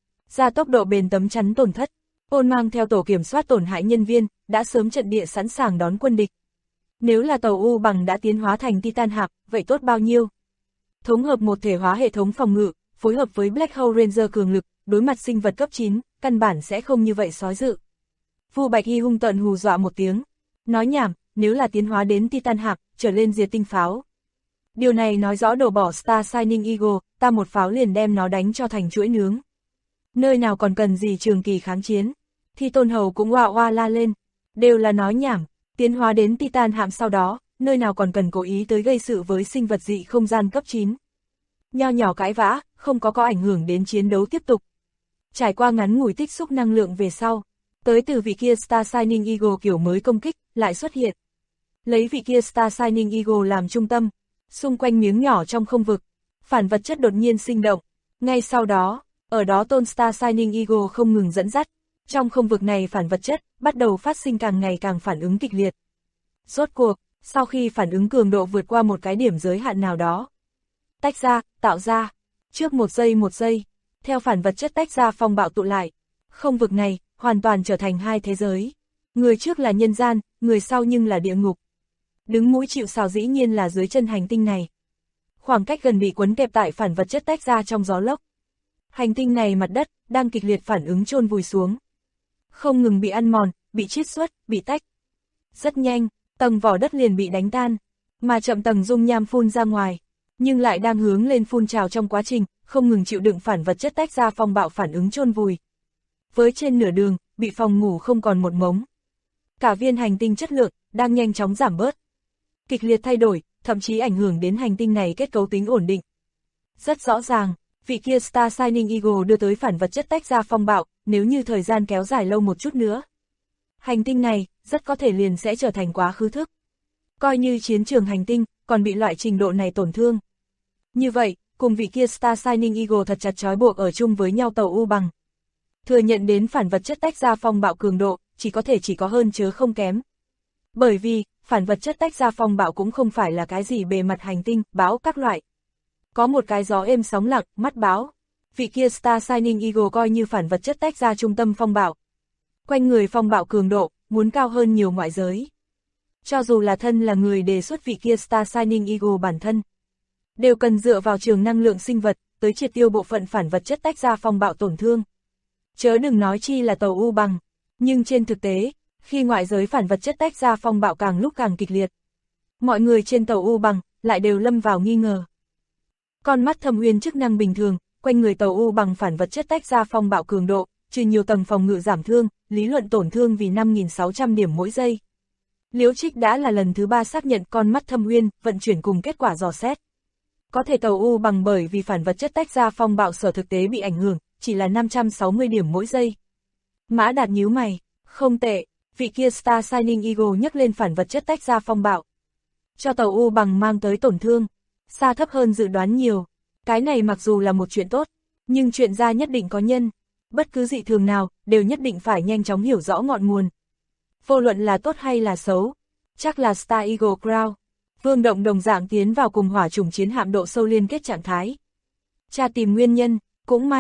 Ra tốc độ bền tấm chắn tổn thất, Ôn mang theo tổ kiểm soát tổn hại nhân viên, đã sớm trận địa sẵn sàng đón quân địch. Nếu là tàu U bằng đã tiến hóa thành Titan hạp, vậy tốt bao nhiêu? Thống hợp một thể hóa hệ thống phòng ngự, phối hợp với Black Hole Ranger cường lực, đối mặt sinh vật cấp 9, căn bản sẽ không như vậy sói dự. Vu Bạch Hy hung tợn hù dọa một tiếng, nói nhảm, nếu là tiến hóa đến Titan hạp, trở lên diệt tinh pháo. Điều này nói rõ đổ bỏ Star Shining Eagle, ta một pháo liền đem nó đánh cho thành chuỗi nướng. Nơi nào còn cần gì trường kỳ kháng chiến. Thi Tôn Hầu cũng oa oa la lên, đều là nói nhảm, tiến hóa đến Titan hạm sau đó, nơi nào còn cần cố ý tới gây sự với sinh vật dị không gian cấp 9. Nho nhỏ cãi vã, không có ảnh hưởng đến chiến đấu tiếp tục. Trải qua ngắn ngủi tích xúc năng lượng về sau, tới từ vị kia Star Shining Eagle kiểu mới công kích, lại xuất hiện. Lấy vị kia Star Shining Eagle làm trung tâm, xung quanh miếng nhỏ trong không vực, phản vật chất đột nhiên sinh động. Ngay sau đó, ở đó tôn Star Shining Eagle không ngừng dẫn dắt. Trong không vực này phản vật chất, bắt đầu phát sinh càng ngày càng phản ứng kịch liệt. Rốt cuộc, sau khi phản ứng cường độ vượt qua một cái điểm giới hạn nào đó, tách ra, tạo ra, trước một giây, theo phản vật chất tách ra phong bạo tụ lại. Không vực này, hoàn toàn trở thành hai thế giới. Người trước là nhân gian, người sau nhưng là địa ngục. Đứng mũi chịu sào dĩ nhiên là dưới chân hành tinh này. Khoảng cách gần bị quấn kẹp tại phản vật chất tách ra trong gió lốc. Hành tinh này mặt đất, đang kịch liệt phản ứng chôn vùi xuống. Không ngừng bị ăn mòn, bị chiết xuất, bị tách. Rất nhanh, tầng vỏ đất liền bị đánh tan, mà chậm tầng dung nham phun ra ngoài, nhưng lại đang hướng lên phun trào trong quá trình, không ngừng chịu đựng phản vật chất tách ra phong bạo phản ứng chôn vùi. Với trên nửa đường, bị phòng ngủ không còn một mống. Cả viên hành tinh chất lượng, đang nhanh chóng giảm bớt. Kịch liệt thay đổi, thậm chí ảnh hưởng đến hành tinh này kết cấu tính ổn định. Rất rõ ràng, vị kia Star Shining Eagle đưa tới phản vật chất tách ra phong bạo, nếu như thời gian kéo dài lâu một chút nữa. Hành tinh này, rất có thể liền sẽ trở thành quá khứ thức. Coi như chiến trường hành tinh, còn bị loại trình độ này tổn thương. Như vậy, cùng vị kia Star Shining Eagle thật chặt trói buộc ở chung với nhau tàu U bằng. Thừa nhận đến phản vật chất tách ra phong bạo cường độ, chỉ có hơn chứ không kém. Bởi vì, phản vật chất tách ra phong bạo cũng không phải là cái gì bề mặt hành tinh, bão các loại. Có một cái gió êm sóng lặng, mắt báo. Vị kia Star Shining Eagle coi như phản vật chất tách ra trung tâm phong bạo. Quanh người phong bạo cường độ, muốn cao hơn nhiều ngoại giới. Cho dù là thân là người đề xuất vị kia Star Shining Eagle bản thân, đều cần dựa vào trường năng lượng sinh vật, tới triệt tiêu bộ phận phản vật chất tách ra phong bạo tổn thương. Chớ đừng nói chi là tàu U bằng, nhưng trên thực tế, khi ngoại giới phản vật chất tách ra phong bạo càng lúc càng kịch liệt, mọi người trên tàu U bằng, lại đều lâm vào nghi ngờ. Con mắt Thâm Uyên chức năng bình thường, quanh người tàu U bằng phản vật chất tách ra phong bạo cường độ, trừ nhiều tầng phòng ngự giảm thương, lý luận tổn thương vì 5.600 điểm mỗi giây. Liễu Trích đã là lần thứ 3 xác nhận con mắt Thâm Uyên vận chuyển cùng kết quả dò xét. Có thể tàu U bằng bởi vì phản vật chất tách ra phong bạo sở thực tế bị ảnh hưởng, chỉ là 560 điểm mỗi giây. Mã Đạt nhíu mày, không tệ, vị kia Star Shining Eagle nhấc lên phản vật chất tách ra phong bạo. Cho tàu U bằng mang tới tổn thương, xa thấp hơn dự đoán nhiều. Cái này mặc dù là một chuyện tốt, nhưng chuyện ra nhất định có nhân. Bất cứ dị thường nào, đều nhất định phải nhanh chóng hiểu rõ ngọn nguồn. Vô luận là tốt hay là xấu, chắc là Star Eagle Crown. Vương Động đồng dạng tiến vào cùng hỏa trùng chiến hạm độ sâu liên kết trạng thái. Tra tìm nguyên nhân, cũng may,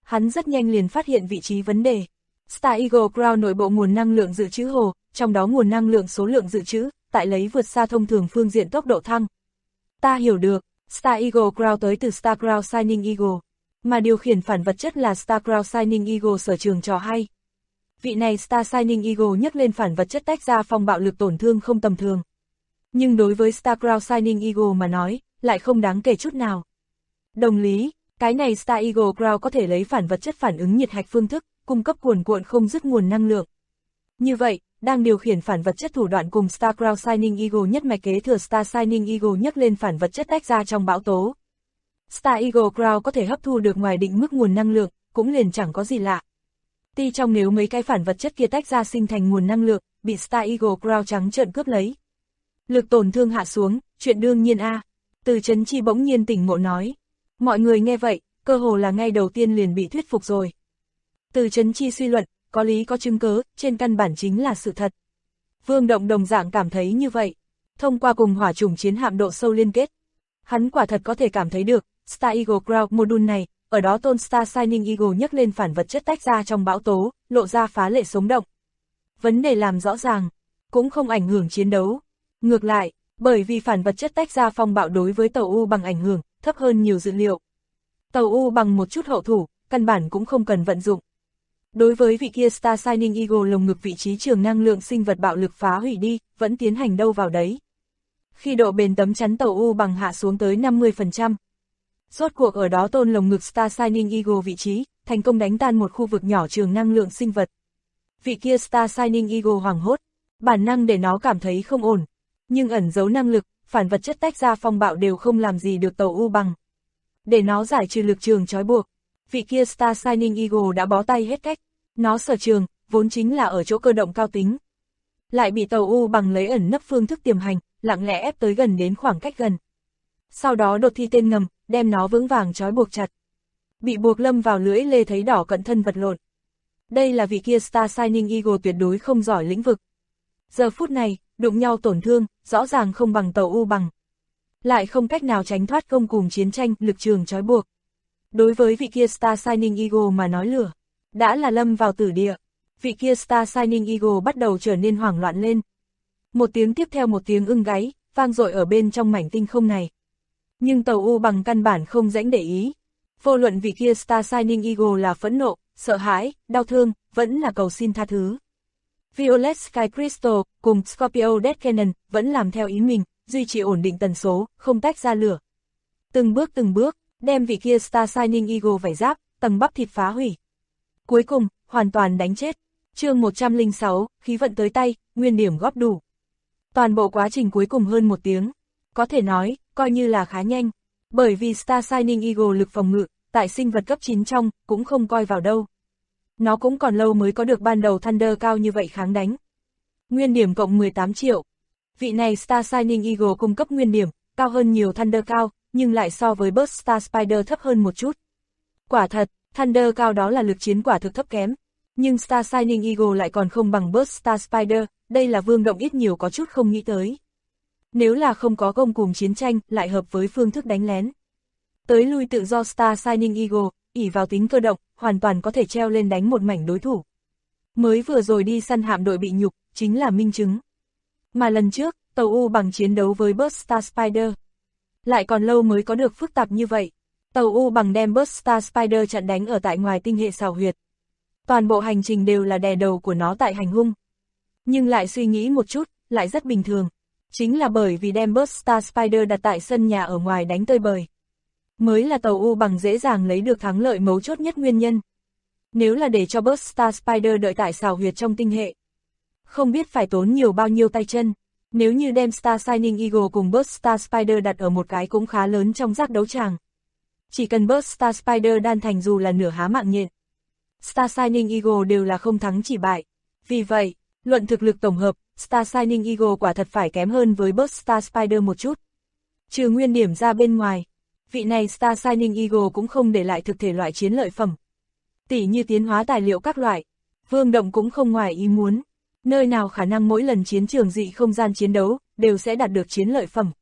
Hắn rất nhanh liền phát hiện vị trí vấn đề. Star Eagle Crown nội bộ nguồn năng lượng dự trữ hồ, trong đó nguồn năng lượng số lượng dự trữ, tại lấy vượt xa thông thường phương diện tốc độ thăng. Ta hiểu được, Star Eagle Crown tới từ Star Crown Shining Eagle, mà điều khiển phản vật chất là Star Crown Shining Eagle sở trường trò hay. Vị này Star Shining Eagle nhắc lên phản vật chất tách ra phong bạo lực tổn thương không tầm thường. Nhưng đối với Star Crown Shining Eagle mà nói, lại không đáng kể chút nào. Đồng lý, cái này Star Eagle Crown có thể lấy phản vật chất phản ứng nhiệt hạch phương thức, cung cấp cuồn cuộn không dứt nguồn năng lượng. Như vậy, đang điều khiển phản vật chất thủ đoạn cùng Star Crown Shining Eagle nhất mạch kế thừa Star Shining Eagle nhắc lên phản vật chất tách ra trong bão tố. Star Eagle Crown có thể hấp thu được ngoài định mức nguồn năng lượng, cũng liền chẳng có gì lạ. Ti trong nếu mấy cái phản vật chất kia tách ra sinh thành nguồn năng lượng, bị Star Eagle Crown trắng trợn cướp lấy. Lực tổn thương hạ xuống, chuyện đương nhiên a. Từ Chấn Chi bỗng nhiên tỉnh ngộ nói. Mọi người nghe vậy, cơ hồ là ngay đầu tiên liền bị thuyết phục rồi. Từ Chấn Chi suy luận, có lý có chứng cớ, trên căn bản chính là sự thật. Vương Động đồng dạng cảm thấy như vậy. Thông qua cùng hỏa chủng chiến hạm độ sâu liên kết, hắn quả thật có thể cảm thấy được, Star Eagle Crown module này, ở đó tôn Star Shining Eagle nhắc lên phản vật chất tách ra trong bão tố, lộ ra phá lệ sống động. Vấn đề làm rõ ràng, cũng không ảnh hưởng chiến đấu. Ngược lại, bởi vì phản vật chất tách ra phong bạo đối với tàu U bằng ảnh hưởng, thấp hơn nhiều dự liệu. Tàu U bằng một chút hậu thủ, căn bản cũng không cần vận dụng. Đối với vị kia Star Shining Eagle lồng ngực vị trí trường năng lượng sinh vật bạo lực phá hủy đi, vẫn tiến hành đâu vào đấy. Khi độ bền tấm chắn tàu U bằng hạ xuống tới 50%. Rốt cuộc ở đó tôn lồng ngực Star Shining Eagle vị trí, thành công đánh tan một khu vực nhỏ trường năng lượng sinh vật. Vị kia Star Shining Eagle hoảng hốt, bản năng để nó cảm thấy không ổn. Nhưng ẩn giấu năng lực, phản vật chất tách ra phong bạo đều không làm gì được tàu U bằng. Để nó giải trừ lực trường trói buộc, vị kia Star Shining Eagle đã bó tay hết cách. Nó sở trường, vốn chính là ở chỗ cơ động cao tính. Lại bị tàu U bằng lấy ẩn nấp phương thức tiềm hành, lặng lẽ ép tới gần đến khoảng cách gần. Sau đó đột thi tên ngầm, đem nó vững vàng trói buộc chặt. Bị buộc lâm vào lưỡi lê thấy đỏ cận thân vật lộn. Đây là vị kia Star Shining Eagle tuyệt đối không giỏi lĩnh vực. Giờ phút này, đụng nhau tổn thương, rõ ràng không bằng tàu U bằng. Lại không cách nào tránh thoát công cùng chiến tranh, lực trường trói buộc. Đối với vị kia Star Shining Eagle mà nói lửa, đã là lâm vào tử địa. Vị kia Star Shining Eagle bắt đầu trở nên hoảng loạn lên. Một tiếng tiếp theo một tiếng ưng gáy, vang dội ở bên trong mảnh tinh không này. Nhưng tàu U bằng căn bản không rãnh để ý. Vô luận vị kia Star Shining Eagle là phẫn nộ, sợ hãi, đau thương, vẫn là cầu xin tha thứ. Violet Sky Crystal cùng Scorpio Death Cannon vẫn làm theo ý mình, duy trì ổn định tần số, không tách ra lửa. Từng bước, đem vị kia Star Shining Eagle vảy giáp, tầng bắp thịt phá hủy. Cuối cùng, hoàn toàn đánh chết. Chương 106, khí vận tới tay, nguyên điểm góp đủ. Toàn bộ quá trình cuối cùng hơn 1 tiếng. Có thể nói, coi như là khá nhanh. Bởi vì Star Shining Eagle lực phòng ngự, tại sinh vật cấp 9 trong, cũng không coi vào đâu. Nó cũng còn lâu mới có được ban đầu Thunder cao như vậy kháng đánh. Nguyên điểm cộng 18 triệu. Vị này Star Shining Eagle cung cấp nguyên điểm, cao hơn nhiều Thunder cao, nhưng lại so với Burst Star Spider thấp hơn một chút. Quả thật, Thunder cao đó là lực chiến quả thực thấp kém. Nhưng Star Shining Eagle lại còn không bằng Burst Star Spider, đây là Vương Động ít nhiều có chút không nghĩ tới. Nếu là không có công cùng chiến tranh, lại hợp với phương thức đánh lén. Tới lui tự do Star Shining Eagle, ỷ vào tính cơ động, hoàn toàn có thể treo lên đánh một mảnh đối thủ. Mới vừa rồi đi săn hạm đội bị nhục, chính là minh chứng. Mà lần trước, tàu U bằng chiến đấu với Burst Star Spider. Lại còn lâu mới có được phức tạp như vậy. Tàu U bằng đem Burst Star Spider chặn đánh ở tại ngoài tinh hệ xào huyệt. Toàn bộ hành trình đều là đè đầu của nó tại hành hung. Nhưng lại suy nghĩ một chút, lại rất bình thường. Chính là bởi vì đem Burst Star Spider đặt tại sân nhà ở ngoài đánh tơi bời. Mới là tàu U bằng dễ dàng lấy được thắng lợi mấu chốt nhất nguyên nhân. Nếu là để cho Burst Star Spider đợi tại xào huyệt trong tinh hệ, không biết phải tốn nhiều bao nhiêu tay chân. Nếu như đem Star Shining Eagle cùng Burst Star Spider đặt ở một cái cũng khá lớn trong giác đấu tràng. Chỉ cần Burst Star Spider đan thành dù là nửa há mạng nhện, Star Shining Eagle đều là không thắng chỉ bại. Vì vậy, luận thực lực tổng hợp, Star Shining Eagle quả thật phải kém hơn với Burst Star Spider một chút. Trừ nguyên điểm ra bên ngoài, vị này Star Shining Eagle cũng không để lại thực thể loại chiến lợi phẩm. Tỉ như tiến hóa tài liệu các loại, Vương Động cũng không ngoài ý muốn. Nơi nào khả năng mỗi lần chiến trường dị không gian chiến đấu, đều sẽ đạt được chiến lợi phẩm.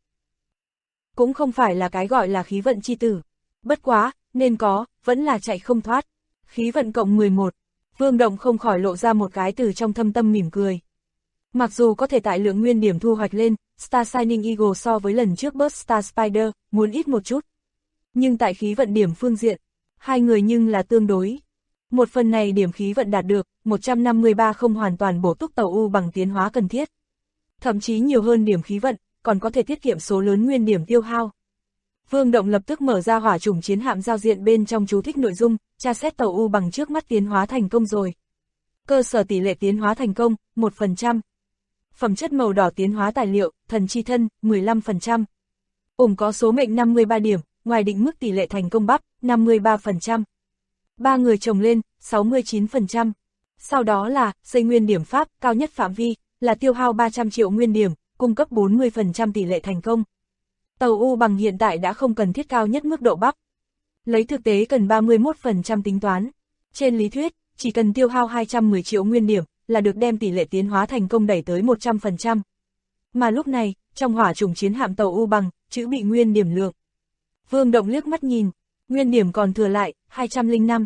Cũng không phải là cái gọi là khí vận chi tử. Bất quá, nên có, vẫn là chạy không thoát. Khí vận cộng 11, Vương Động không khỏi lộ ra một cái từ trong thâm tâm mỉm cười. Mặc dù có thể tại lượng nguyên điểm thu hoạch lên, Star Shining Eagle so với lần trước Burst Star Spider, muốn ít một chút. Nhưng tại khí vận điểm phương diện, hai người nhưng là tương đối. Một phần này điểm khí vận đạt được, 153 không hoàn toàn bổ túc tàu U bằng tiến hóa cần thiết. Thậm chí nhiều hơn điểm khí vận, còn có thể tiết kiệm số lớn nguyên điểm tiêu hao. Vương Động lập tức mở ra hỏa chủng chiến hạm giao diện bên trong chú thích nội dung, tra xét tàu U bằng trước mắt tiến hóa thành công rồi. Cơ sở tỷ lệ tiến hóa thành công, 1%. Phẩm chất màu đỏ tiến hóa tài liệu, thần chi thân, 15%. Có số mệnh 53 điểm, ngoài định mức tỷ lệ thành công bắp, 53%. 3 người chồng lên, 69%. Sau đó là, xây nguyên điểm pháp, cao nhất phạm vi, là tiêu hao 300 triệu nguyên điểm, cung cấp 40% tỷ lệ thành công. Tàu U bằng hiện tại đã không cần thiết cao nhất mức độ bắp. Lấy thực tế cần 31% tính toán. Trên lý thuyết, chỉ cần tiêu hao 210 triệu nguyên điểm, là được đem tỷ lệ tiến hóa thành công đẩy tới 100%. Mà lúc này, trong hỏa chủng chiến hạm tàu U bằng, chữ bị nguyên điểm lượng. Vương Động liếc mắt nhìn, nguyên điểm còn thừa lại, 205,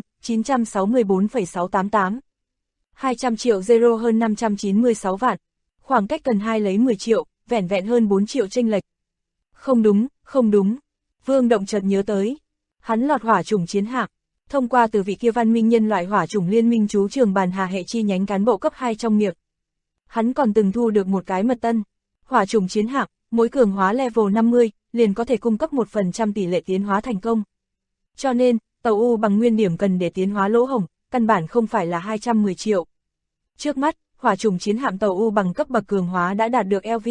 964,688. 200 triệu zero hơn 596 vạn. Khoảng cách cần 2 lấy 10 triệu, vẻn vẹn hơn 4 triệu chênh lệch. Không đúng, không đúng. Vương Động chợt nhớ tới. Hắn lọt hỏa chủng chiến hạm. Thông qua từ vị kia văn minh nhân loại hỏa chủng liên minh chú trường bàn hà hệ chi nhánh cán bộ cấp 2 trong miệng. Hắn còn từng thu được một cái mật tân. Hỏa chủng chiến hạm, mỗi cường hóa level 50, liền có thể cung cấp 1% tỷ lệ tiến hóa thành công. Cho nên, tàu U bằng nguyên điểm cần để tiến hóa lỗ hổng, căn bản không phải là 210 triệu. Trước mắt, hỏa chủng chiến hạm tàu U bằng cấp bậc cường hóa đã đạt được LV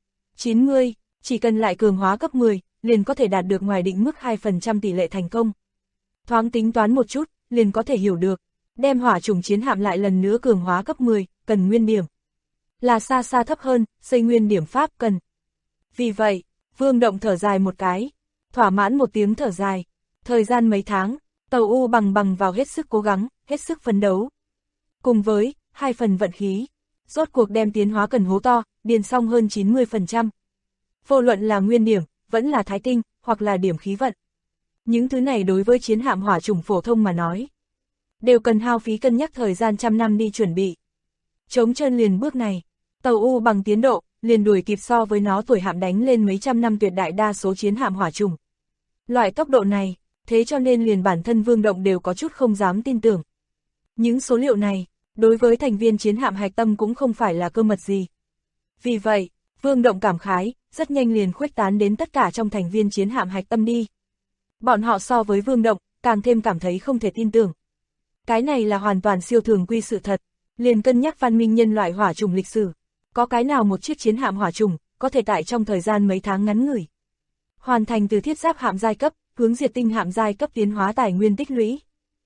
90, chỉ cần lại cường hóa cấp 10, liền có thể đạt được ngoài định mức 2% tỷ lệ thành công. Thoáng tính toán một chút, liền có thể hiểu được, đem hỏa chủng chiến hạm lại lần nữa cường hóa cấp 10, cần nguyên điểm. Là xa xa thấp hơn, xây nguyên điểm pháp cần. Vì vậy, Vương Động thở dài một cái, thỏa mãn một tiếng thở dài. Thời gian mấy tháng, tàu U bằng vào hết sức cố gắng, hết sức phấn đấu. Cùng với, 2 phần vận khí, rốt cuộc đem tiến hóa cần hố to, điền xong hơn 90%. Vô luận là nguyên điểm, vẫn là thái tinh, hoặc là điểm khí vận. Những thứ này đối với chiến hạm hỏa chủng phổ thông mà nói, đều cần hao phí cân nhắc thời gian trăm năm đi chuẩn bị. Trống chân liền bước này, tàu U bằng tiến độ, liền đuổi kịp so với nó tuổi hạm đánh lên mấy trăm năm tuyệt đại đa số chiến hạm hỏa chủng. Loại tốc độ này, thế cho nên liền bản thân Vương Động đều có chút không dám tin tưởng. Những số liệu này, đối với thành viên chiến hạm hạch tâm cũng không phải là cơ mật gì. Vì vậy, Vương Động cảm khái, rất nhanh liền khuếch tán đến tất cả trong thành viên chiến hạm hạch tâm đi. Bọn họ so với Vương Động, càng thêm cảm thấy không thể tin tưởng. Cái này là hoàn toàn siêu thường quy sự thật, liền cân nhắc văn minh nhân loại hỏa chủng lịch sử. Có cái nào một chiếc chiến hạm hỏa chủng, có thể tại trong thời gian mấy tháng ngắn ngủi hoàn thành từ thiết giáp hạm giai cấp, hướng diệt tinh hạm giai cấp tiến hóa tài nguyên tích lũy.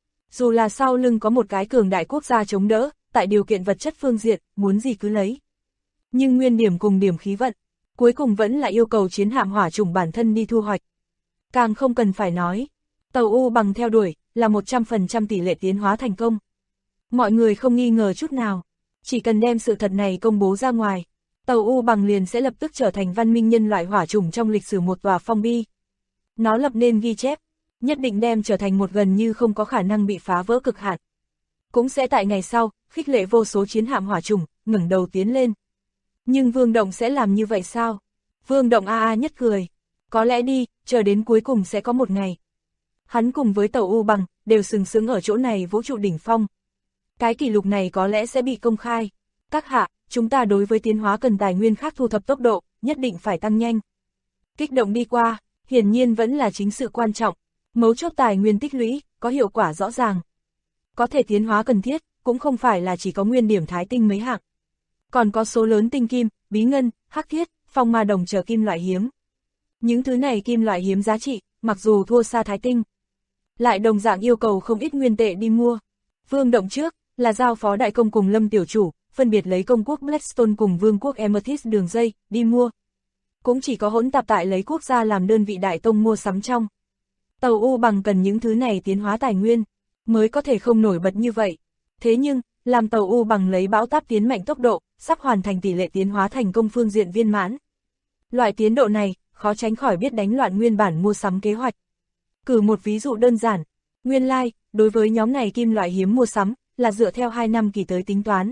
Dù là sau lưng có một cái cường đại quốc gia chống đỡ, tại điều kiện vật chất phương diện, muốn gì cứ lấy. Nhưng nguyên điểm cùng điểm khí vận, cuối cùng vẫn là yêu cầu chiến hạm hỏa chủng bản thân đi thu hoạch. Càng không cần phải nói, tàu U bằng theo đuổi, là 100% tỷ lệ tiến hóa thành công. Mọi người không nghi ngờ chút nào, chỉ cần đem sự thật này công bố ra ngoài, tàu U bằng liền sẽ lập tức trở thành văn minh nhân loại hỏa chủng trong lịch sử một tòa phong bi. Nó lập nên ghi chép, nhất định đem trở thành một gần như không có khả năng bị phá vỡ cực hạn. Cũng sẽ tại ngày sau, khích lệ vô số chiến hạm hỏa chủng, ngẩng đầu tiến lên. Nhưng Vương Động sẽ làm như vậy sao? Vương Động nhất cười. Có lẽ đi, chờ đến cuối cùng sẽ có một ngày. Hắn cùng với tàu U bằng, đều sừng sững ở chỗ này vũ trụ đỉnh phong. Cái kỷ lục này có lẽ sẽ bị công khai. Các hạ, chúng ta đối với tiến hóa cần tài nguyên khác thu thập tốc độ, nhất định phải tăng nhanh. Kích động đi qua, hiển nhiên vẫn là chính sự quan trọng. Mấu chốt tài nguyên tích lũy, có hiệu quả rõ ràng. Có thể tiến hóa cần thiết, cũng không phải là chỉ có nguyên điểm thái tinh mấy hạng. Còn có số lớn tinh kim, bí ngân, hắc thiết, phong ma đồng chờ kim loại hiếm. Những thứ này kim loại hiếm giá trị, mặc dù thua xa thái tinh, lại đồng dạng yêu cầu không ít nguyên tệ đi mua. Vương Động trước, là giao phó đại công cùng Lâm tiểu chủ, phân biệt lấy công quốc Blackstone cùng vương quốc Amethyst đường dây, đi mua. Cũng chỉ có hỗn tạp tại lấy quốc gia làm đơn vị đại tông mua sắm trong. Tàu U bằng cần những thứ này tiến hóa tài nguyên, mới có thể không nổi bật như vậy. Thế nhưng, làm tàu U bằng lấy bão táp tiến mạnh tốc độ, sắp hoàn thành tỷ lệ tiến hóa thành công phương diện viên mãn. Loại tiến độ này, khó tránh khỏi biết đánh loạn nguyên bản mua sắm kế hoạch. Cử một ví dụ đơn giản, nguyên lai, đối với nhóm này kim loại hiếm mua sắm, là dựa theo 2 năm kỳ tới tính toán.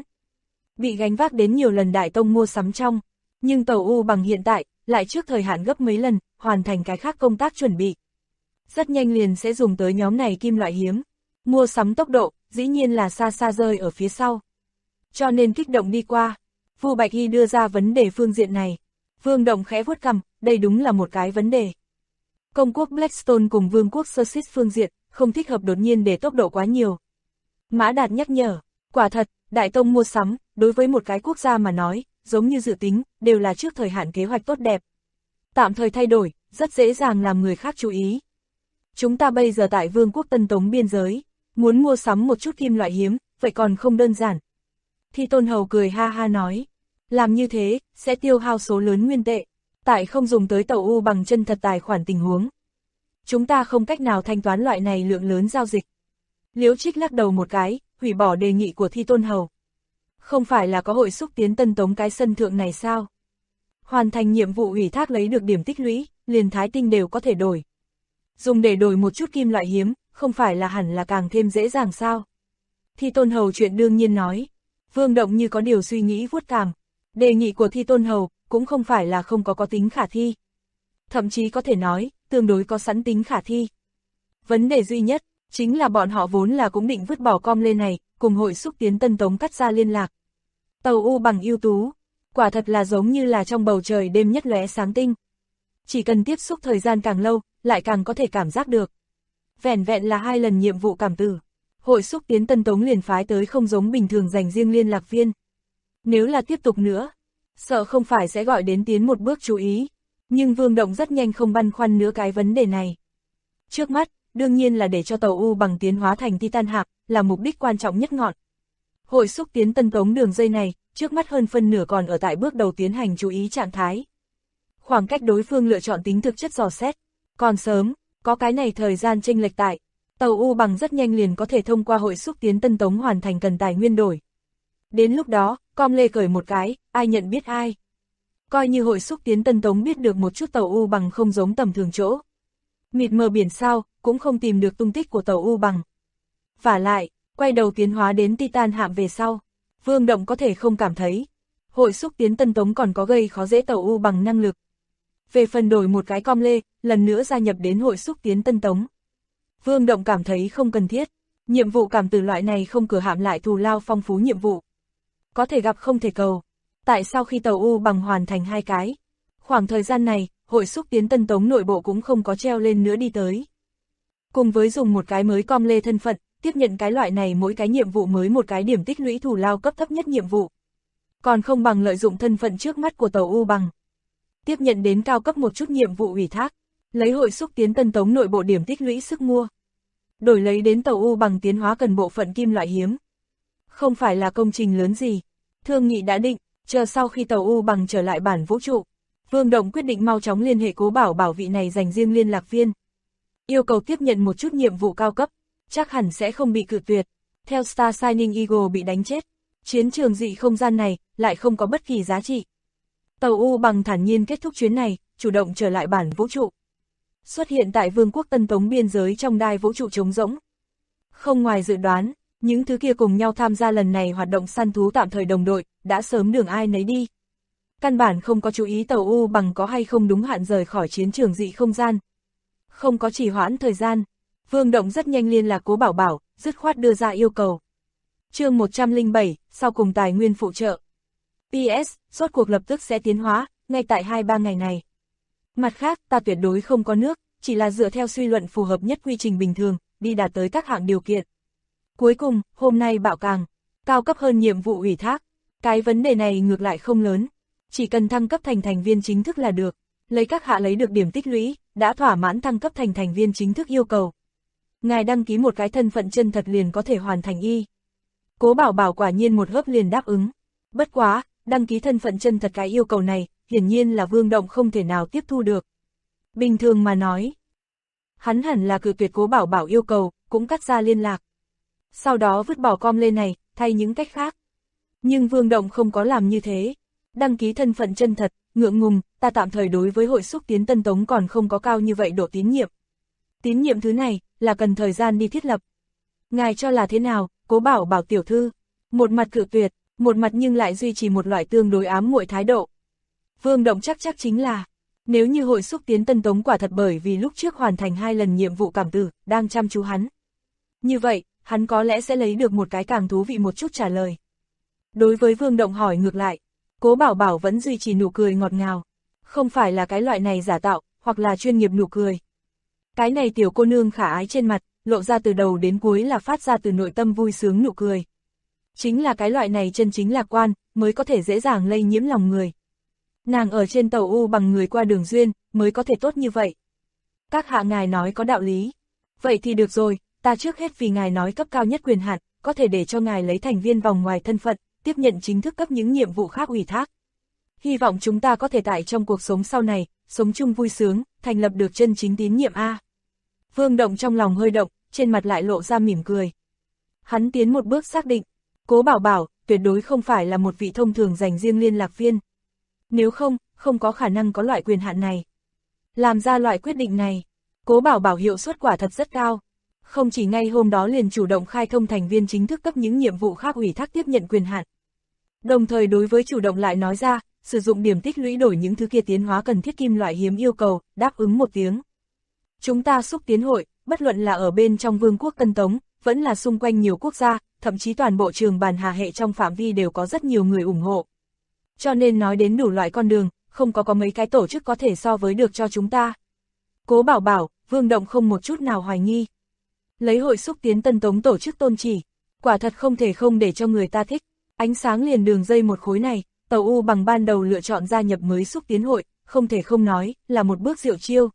Bị gánh vác đến nhiều lần Đại Tông mua sắm trong, nhưng tàu U bằng hiện tại, lại trước thời hạn gấp mấy lần, hoàn thành cái khác công tác chuẩn bị. Rất nhanh liền sẽ dùng tới nhóm này kim loại hiếm. Mua sắm tốc độ, dĩ nhiên là xa xa rơi ở phía sau. Cho nên kích động đi qua. Vu Bạch Hy đưa ra vấn đề phương diện này. Vương Động khẽ vuốt cằm, đây đúng là một cái vấn đề. Công quốc Blackstone cùng vương quốc Sussex phương diện, không thích hợp đột nhiên để tốc độ quá nhiều. Mã Đạt nhắc nhở, quả thật, Đại Tông mua sắm, đối với một cái quốc gia mà nói, giống như dự tính, đều là trước thời hạn kế hoạch tốt đẹp. Tạm thời thay đổi, rất dễ dàng làm người khác chú ý. Chúng ta bây giờ tại vương quốc Tân Tống biên giới, muốn mua sắm một chút kim loại hiếm, vậy còn không đơn giản. Thi Tôn Hầu cười ha ha nói, làm như thế, sẽ tiêu hao số lớn nguyên tệ, tại không dùng tới tàu U bằng chân thật tài khoản tình huống. Chúng ta không cách nào thanh toán loại này lượng lớn giao dịch. Liễu Trích lắc đầu một cái, hủy bỏ đề nghị của Thi Tôn Hầu. Không phải là có hội xúc tiến Tân Tống cái sân thượng này sao? Hoàn thành nhiệm vụ ủy thác lấy được điểm tích lũy, liền Thái Tinh đều có thể đổi. Dùng để đổi một chút kim loại hiếm, không phải là hẳn là càng thêm dễ dàng sao? Thi Tôn Hầu chuyện đương nhiên nói. Vương Động như có điều suy nghĩ vuốt cằm. Đề nghị của Thi Tôn Hầu cũng không phải là không có tính khả thi. Thậm chí có thể nói, tương đối có sẵn tính khả thi. Vấn đề duy nhất, chính là bọn họ vốn là cũng định vứt bỏ com lên này, cùng hội xúc tiến Tân Tống cắt ra liên lạc. Tàu U bằng ưu tú, quả thật là giống như là trong bầu trời đêm nhất lóe sáng tinh. Chỉ cần tiếp xúc thời gian càng lâu, lại càng có thể cảm giác được. Vẻn vẹn là 2 lần nhiệm vụ cảm tử. Hội xúc tiến Tân Tống liền phái tới không giống bình thường dành riêng liên lạc viên. Nếu là tiếp tục nữa, sợ không phải sẽ gọi đến tiến một bước chú ý. Nhưng Vương Động rất nhanh không băn khoăn nữa cái vấn đề này. Trước mắt, đương nhiên là để cho tàu U bằng tiến hóa thành Titan hạm, là mục đích quan trọng nhất ngọn. Hội xúc tiến Tân Tống đường dây này, trước mắt hơn phân nửa còn ở tại bước đầu tiến hành chú ý trạng thái. Khoảng cách đối phương lựa chọn tính thực chất dò xét, còn sớm, có cái này thời gian chênh lệch tại. Tàu U bằng rất nhanh liền có thể thông qua hội xúc tiến Tân Tống hoàn thành cần tài nguyên đổi. Đến lúc đó, com lê cởi một cái, ai nhận biết ai. Coi như hội xúc tiến Tân Tống biết được một chút tàu U bằng không giống tầm thường chỗ. Mịt mờ biển sao, cũng không tìm được tung tích của tàu U bằng. Vả lại, quay đầu tiến hóa đến Titan hạm về sau, Vương Động có thể không cảm thấy. Hội xúc tiến Tân Tống còn có gây khó dễ tàu U bằng năng lực. Về phần đổi một cái com lê, lần nữa gia nhập đến hội xúc tiến Tân Tống. Vương Động cảm thấy không cần thiết, nhiệm vụ cảm tử loại này không cửa hạm lại thù lao phong phú nhiệm vụ. Có thể gặp không thể cầu. Tại sao khi tàu U bằng hoàn thành 2 cái? Khoảng thời gian này, hội xúc tiến Tân Tống nội bộ cũng không có treo lên nữa đi tới. Cùng với dùng một cái mới com lê thân phận, tiếp nhận cái loại này mỗi cái nhiệm vụ mới một cái điểm tích lũy thù lao cấp thấp nhất nhiệm vụ. Còn không bằng lợi dụng thân phận trước mắt của tàu U bằng. Tiếp nhận đến cao cấp một chút nhiệm vụ ủy thác, lấy hội xúc tiến Tân Tống nội bộ điểm tích lũy sức mua. Đổi lấy đến tàu U bằng tiến hóa cần bộ phận kim loại hiếm. Không phải là công trình lớn gì. Thương nghị đã định, chờ sau khi tàu U bằng trở lại bản vũ trụ. Vương Động quyết định mau chóng liên hệ Cố Bảo vị này dành riêng liên lạc viên. Yêu cầu tiếp nhận một chút nhiệm vụ cao cấp, chắc hẳn sẽ không bị cự tuyệt. Theo Star Shining Eagle bị đánh chết, chiến trường dị không gian này lại không có bất kỳ giá trị. Tàu U bằng thản nhiên kết thúc chuyến này, chủ động trở lại bản vũ trụ. Xuất hiện tại vương quốc Tân Tống biên giới trong đai vũ trụ trống rỗng. Không ngoài dự đoán, những thứ kia cùng nhau tham gia lần này hoạt động săn thú tạm thời đồng đội, đã sớm đường ai nấy đi. Căn bản không có chú ý tàu U bằng có hay không đúng hạn rời khỏi chiến trường dị không gian. Không có trì hoãn thời gian, Vương Động rất nhanh liên lạc Cố Bảo, dứt khoát đưa ra yêu cầu. Chương 107, sau cùng tài nguyên phụ trợ. PS, rốt cuộc lập tức sẽ tiến hóa, ngay tại 2-3 ngày này. Mặt khác, ta tuyệt đối không có nước, chỉ là dựa theo suy luận phù hợp nhất quy trình bình thường, đi đạt tới các hạng điều kiện. Cuối cùng, hôm nay bảo càng, cao cấp hơn nhiệm vụ ủy thác. Cái vấn đề này ngược lại không lớn, chỉ cần thăng cấp thành thành viên chính thức là được. Lấy các hạ lấy được điểm tích lũy, đã thỏa mãn thăng cấp thành thành viên chính thức yêu cầu. Ngài đăng ký một cái thân phận chân thật liền có thể hoàn thành y. Cố Bảo quả nhiên một hớp liền đáp ứng. Bất quá, đăng ký thân phận chân thật cái yêu cầu này, hiển nhiên là Vương Động không thể nào tiếp thu được. Bình thường mà nói, hắn hẳn là cự tuyệt Cố Bảo yêu cầu, cũng cắt ra liên lạc. Sau đó vứt bỏ com lên này, thay những cách khác. Nhưng Vương Động không có làm như thế. Đăng ký thân phận chân thật, ngượng ngùng, ta tạm thời đối với hội xúc tiến Tân Tống còn không có cao như vậy độ tín nhiệm. Tín nhiệm thứ này, là cần thời gian đi thiết lập. Ngài cho là thế nào, Cố Bảo Bảo tiểu thư? Một mặt cự tuyệt, một mặt nhưng lại duy trì một loại tương đối ám muội thái độ. Vương Động chắc chính là, nếu như hội xúc tiến Tân Tống quả thật bởi vì lúc trước hoàn thành 2 lần nhiệm vụ cảm tử, đang chăm chú hắn. Như vậy, hắn có lẽ sẽ lấy được một cái càng thú vị một chút trả lời. Đối với Vương Động hỏi ngược lại, Cố Bảo Bảo vẫn duy trì nụ cười ngọt ngào. Không phải là cái loại này giả tạo, hoặc là chuyên nghiệp nụ cười. Cái này tiểu cô nương khả ái trên mặt, lộ ra từ đầu đến cuối là phát ra từ nội tâm vui sướng nụ cười. Chính là cái loại này chân chính lạc quan, mới có thể dễ dàng lây nhiễm lòng người. Nàng ở trên tàu U bằng người qua đường duyên, mới có thể tốt như vậy. Các hạ ngài nói có đạo lý. Vậy thì được rồi, ta trước hết vì ngài nói cấp cao nhất quyền hạn, có thể để cho ngài lấy thành viên vòng ngoài thân phận, tiếp nhận chính thức cấp những nhiệm vụ khác ủy thác. Hy vọng chúng ta có thể tại trong cuộc sống sau này, sống chung vui sướng, thành lập được chân chính tín nhiệm A. Vương Động trong lòng hơi động, trên mặt lại lộ ra mỉm cười. Hắn tiến một bước xác định, Cố Bảo Bảo, tuyệt đối không phải là một vị thông thường dành riêng liên lạc viên. Nếu không, không có khả năng có loại quyền hạn này. Làm ra loại quyết định này, Cố Bảo Bảo hiệu suất quả thật rất cao. Không chỉ ngay hôm đó liền chủ động khai thông thành viên chính thức cấp những nhiệm vụ khác ủy thác tiếp nhận quyền hạn. Đồng thời đối với chủ động lại nói ra, sử dụng điểm tích lũy đổi những thứ kia tiến hóa cần thiết kim loại hiếm yêu cầu, đáp ứng một tiếng. Chúng ta xúc tiến hội, bất luận là ở bên trong Vương quốc Tân Tống, vẫn là xung quanh nhiều quốc gia, thậm chí toàn bộ trường bàn hà hệ trong phạm vi đều có rất nhiều người ủng hộ. Cho nên nói đến đủ loại con đường, không có mấy cái tổ chức có thể so với được cho chúng ta. Cố Bảo Bảo, Vương Động không một chút nào hoài nghi. Lấy hội xúc tiến Tân Tống tổ chức tôn chỉ, quả thật không thể không để cho người ta thích. Ánh sáng liền đường dây một khối này, tàu U bằng ban đầu lựa chọn gia nhập mới xúc tiến hội, không thể không nói, là một bước diệu chiêu.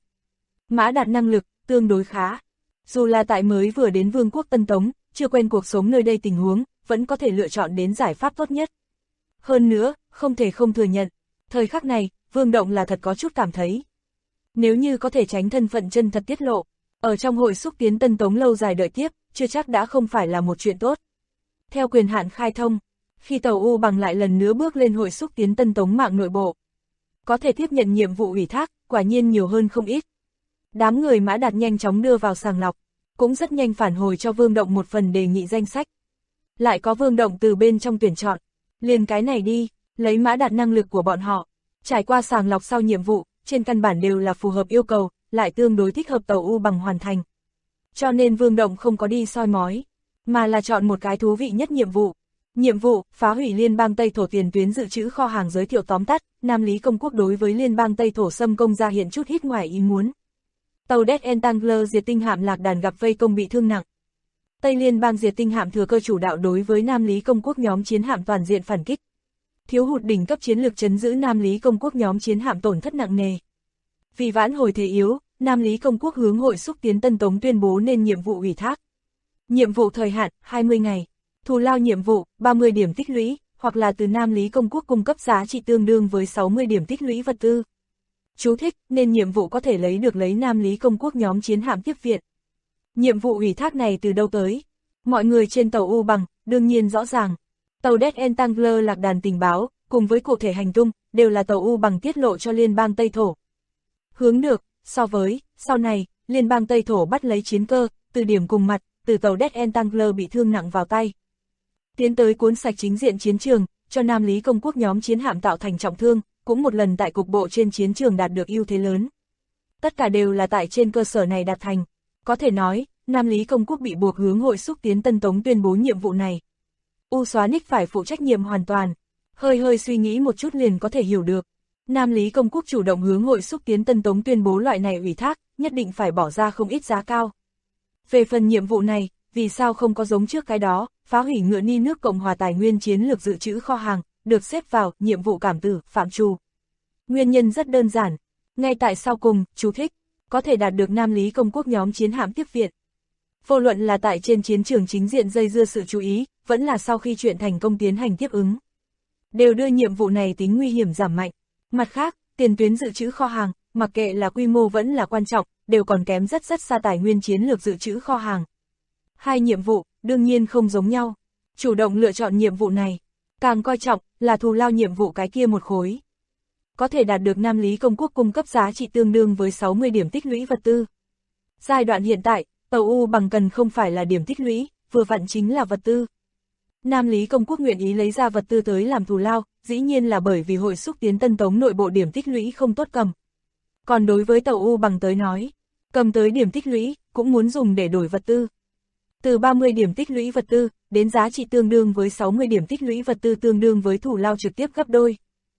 Mã Đạt năng lực, tương đối khá. Dù là tại mới vừa đến Vương quốc Tân Tống, chưa quen cuộc sống nơi đây tình huống, vẫn có thể lựa chọn đến giải pháp tốt nhất. Hơn nữa, không thể không thừa nhận, thời khắc này, Vương Động là thật có chút cảm thấy. Nếu như có thể tránh thân phận chân thật tiết lộ, ở trong hội xúc tiến Tân Tống lâu dài đợi tiếp, chưa chắc đã không phải là một chuyện tốt. Theo quyền hạn khai thông, khi tàu U bằng lại lần nữa bước lên hội xúc tiến Tân Tống mạng nội bộ, có thể tiếp nhận nhiệm vụ ủy thác, quả nhiên nhiều hơn không ít. Đám người Mã Đạt nhanh chóng đưa vào sàng lọc, cũng rất nhanh phản hồi cho Vương Động một phần đề nghị danh sách. Lại có Vương Động từ bên trong tuyển chọn, liền cái này đi, lấy Mã Đạt năng lực của bọn họ, trải qua sàng lọc sau nhiệm vụ, trên căn bản đều là phù hợp yêu cầu, lại tương đối thích hợp tàu U bằng hoàn thành. Cho nên Vương Động không có đi soi mói, mà là chọn một cái thú vị nhất nhiệm vụ. Nhiệm vụ, phá hủy Liên bang Tây Thổ tiền tuyến dự trữ kho hàng. Giới thiệu tóm tắt, Nam Lý Công Quốc đối với Liên bang Tây Thổ xâm công ra hiện chút ít ngoài ý muốn. Tàu Death Entangler diệt tinh hạm lạc đàn gặp vây công bị thương nặng. Tây Liên bang diệt tinh hạm thừa cơ chủ đạo đối với Nam Lý Công Quốc nhóm chiến hạm toàn diện phản kích. Thiếu hụt đỉnh cấp chiến lược trấn giữ Nam Lý Công Quốc nhóm chiến hạm tổn thất nặng nề. Vì vãn hồi thế yếu, Nam Lý Công Quốc hướng hội xúc tiến Tân Tống tuyên bố nên nhiệm vụ ủy thác. Nhiệm vụ thời hạn, 20 ngày. Thù lao nhiệm vụ, 30 điểm tích lũy, hoặc là từ Nam Lý Công Quốc cung cấp giá trị tương đương với 60 điểm tích lũy vật tư. Chú thích, nên nhiệm vụ có thể lấy Nam Lý Công Quốc nhóm chiến hạm tiếp viện. Nhiệm vụ ủy thác này từ đâu tới? Mọi người trên tàu U bằng, đương nhiên rõ ràng. Tàu Death Entangler lạc đàn tình báo, cùng với cụ thể hành tung, đều là tàu U bằng tiết lộ cho Liên bang Tây Thổ. Hướng được, so với, sau này, Liên bang Tây Thổ bắt lấy chiến cơ, từ điểm cùng mặt, từ tàu Death Entangler bị thương nặng vào tay. Tiến tới cuốn sạch chính diện chiến trường, cho Nam Lý Công Quốc nhóm chiến hạm tạo thành trọng thương, cũng một lần tại cục bộ trên chiến trường đạt được ưu thế lớn. Tất cả đều là tại trên cơ sở này đạt thành. Có thể nói, Nam Lý Công Quốc bị buộc hướng hội xúc tiến Tân Tống tuyên bố nhiệm vụ này. U xóa Nick phải phụ trách nhiệm hoàn toàn. Hơi suy nghĩ một chút liền có thể hiểu được. Nam Lý Công Quốc chủ động hướng hội xúc tiến Tân Tống tuyên bố loại này ủy thác, nhất định phải bỏ ra không ít giá cao. Về phần nhiệm vụ này, vì sao không có giống trước cái đó, phá hủy ngựa ni nước Cộng hòa tài nguyên chiến lược dự trữ kho hàng, được xếp vào nhiệm vụ cảm tử, phạm trù. Nguyên nhân rất đơn giản. Ngay tại sau cùng, chú thích, có thể đạt được Nam Lý Công Quốc nhóm chiến hạm tiếp viện. Vô luận là tại trên chiến trường chính diện dây dưa sự chú ý, vẫn là sau khi chuyện thành công tiến hành tiếp ứng, đều đưa nhiệm vụ này tính nguy hiểm giảm mạnh. Mặt khác, tiền tuyến dự trữ kho hàng, mặc kệ là quy mô vẫn là quan trọng, đều còn kém rất xa tài nguyên chiến lược dự trữ kho hàng. Hai nhiệm vụ, đương nhiên không giống nhau. Chủ động lựa chọn nhiệm vụ này, càng coi trọng là thù lao nhiệm vụ cái kia một khối. Có thể đạt được Nam Lý Công Quốc cung cấp giá trị tương đương với 60 điểm tích lũy vật tư. Giai đoạn hiện tại, tàu U bằng cần không phải là điểm tích lũy, vừa vặn chính là vật tư. Nam Lý Công Quốc nguyện ý lấy ra vật tư tới làm thù lao, dĩ nhiên là bởi vì hội xúc tiến Tân Tống nội bộ điểm tích lũy không tốt cầm. Còn đối với Tàu U Bằng tới nói, cầm tới điểm tích lũy, cũng muốn dùng để đổi vật tư. Từ 30 điểm tích lũy vật tư, đến giá trị tương đương với 60 điểm tích lũy vật tư tương đương với thù lao trực tiếp gấp đôi.